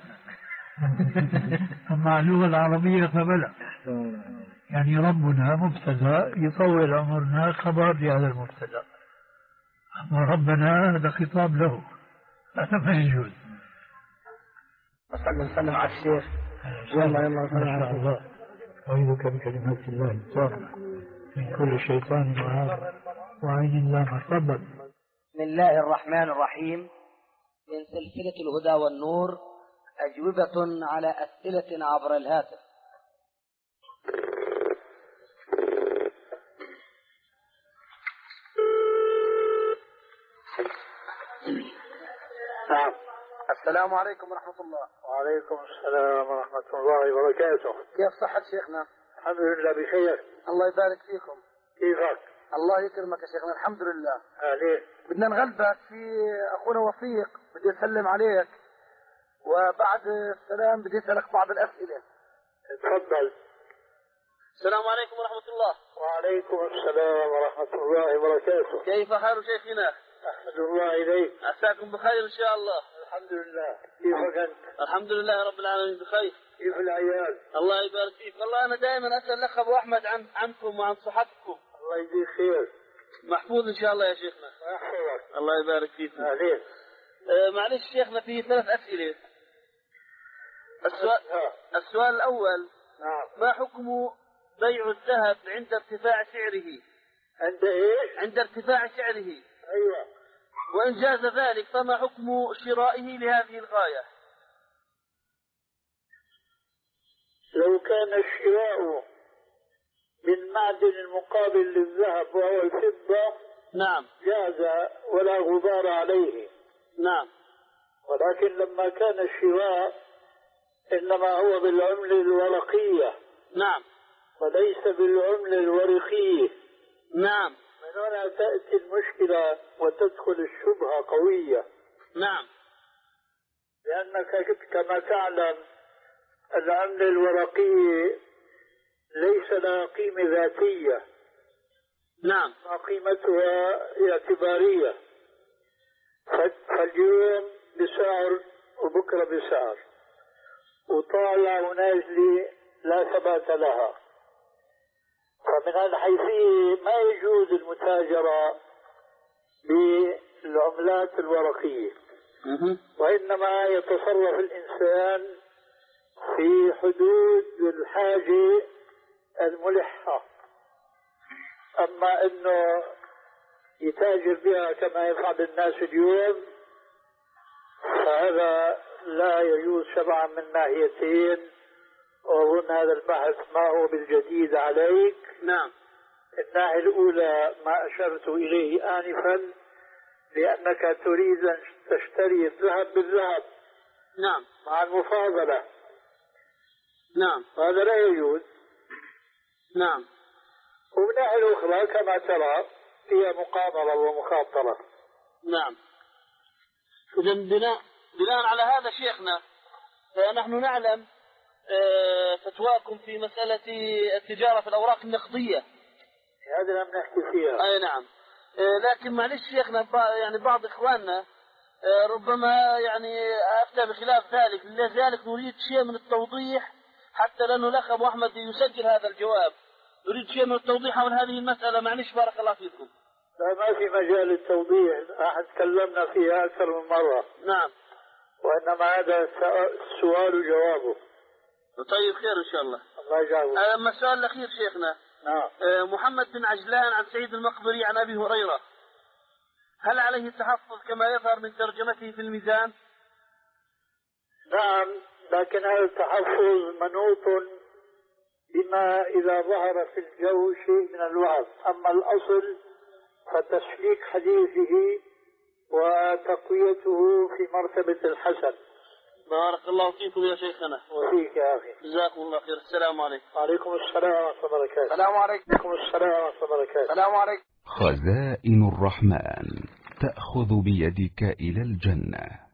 أما على اللغة العربية فبلا. يعني ربنا مبتدا يطول عمرنا خبر لهذا المبتدا، أما ربنا هذا خطاب له، هذا ما يجوز. صلى الله وسلم على الشيخ. يلا يلا ما شاء الله. أعوذك بكلمات الله التامة من كل شيطان وهذا وعين لامة. تفضل. بسم الله الرحمن الرحيم. من سلسلة الهدى والنور أجوبة على أسئلة عبر الهاتف. نعم. السلام عليكم ورحمة الله. وعليكم السلام ورحمة الله وبركاته. كيف صحة شيخنا؟ الحمد لله بخير. الله يبارك فيكم. كيفك؟ الله يكرمك يا شيخنا. الحمد لله. عليك. بدنا نغلبك في اخونا وفيق، بدي اسلم عليك، وبعد السلام بدي اسالك بعض الاسئله. تفضل. السلام عليكم ورحمه الله. وعليكم السلام ورحمه الله وبركاته. كيف حال شيخنا؟ احمد الله اليك. عساكم بخير ان شاء الله. الحمد لله. كيفك انت؟ الحمد لله رب العالمين بخير. كيف العيال؟ الله يبارك فيك. والله انا دائما اسال الاخ ابو احمد عن عنكم وعن صحتكم. الله يجزيك خير. محفوظ ان شاء الله يا شيخنا. يحفظك. الله يبارك فيك. عليك. آه معلش شيخنا في ثلاث اسئله. السؤال السؤال الاول. نعم. ما حكم بيع الذهب عند ارتفاع سعره؟ عند ايش؟ عند ارتفاع سعره. ايوه. وان جاز ذلك فما حكم شرائه لهذه الغايه؟ لو كان الشراء من معدن المقابل للذهب وهو الفضة نعم جاز ولا غبار عليه. نعم. ولكن لما كان الشراء إنما هو بالعملة الورقية. نعم. وليس بالعملة الورقية. نعم. من هنا تأتي المشكلة وتدخل الشبهة قوية. نعم. لأنك كما تعلم العملة الورقية ليس لها قيمة ذاتية. نعم. قيمتها اعتبارية. فاليوم بسعر وبكرة بسعر، وطالع ونازلة لا ثبات لها. فمن الحيثية ما يجوز المتاجرة بالعملات الورقية، وإنما يتصرف الإنسان في حدود الحاجة الملحة. أما أنه يتاجر بها كما يفعل الناس اليوم فهذا لا يجوز شرعا من ناحيتين، وأظن هذا البحث ما هو بالجديد عليك. نعم. الناحية الأولى ما أشرت إليه آنفا، لأنك تريد أن تشتري الذهب بالذهب. نعم. مع المفاضلة. نعم. هذا لا يجوز. نعم. ومن ناحية أخرى كما ترى هي مقامرة ومخاطرة. نعم. إذا بناء بناء على هذا شيخنا نحن نعلم فتواكم في مسألة التجارة في الأوراق النقدية. هذا لم نحكي فيها. أي نعم. لكن معلش شيخنا يعني بعض إخواننا ربما يعني أفتى بخلاف ذلك، لذلك نريد شيء من التوضيح حتى لأنه الأخ أبو أحمد يسجل هذا الجواب. نريد شيء من التوضيح حول هذه المسألة. معلش بارك الله فيكم. لا ما في مجال التوضيح، احد تكلمنا فيها أكثر من مرة. نعم. وإنما هذا السؤال وجوابه. طيب خير إن شاء الله. الله يجعله. أما السؤال الأخير شيخنا. نعم. محمد بن عجلان عن سعيد المقبري عن أبي هريرة، هل عليه التحفظ كما يظهر من ترجمته في الميزان؟ نعم، لكن هذا التحفظ منوط بما إذا ظهر في الجو شيء من الوعظ. أما الأصل فتسليك حديثه وتقويته في مرتبة الحسن. بارك الله فيكم يا شيخنا. وفيك يا أخي. جزاكم الله خير. السلام عليكم. وعليكم السلام ورحمة الله وبركاته. السلام عليكم. وعليكم السلام ورحمة الله وبركاته. السلام عليكم. خزائن الرحمن تأخذ بيدك إلى الجنة.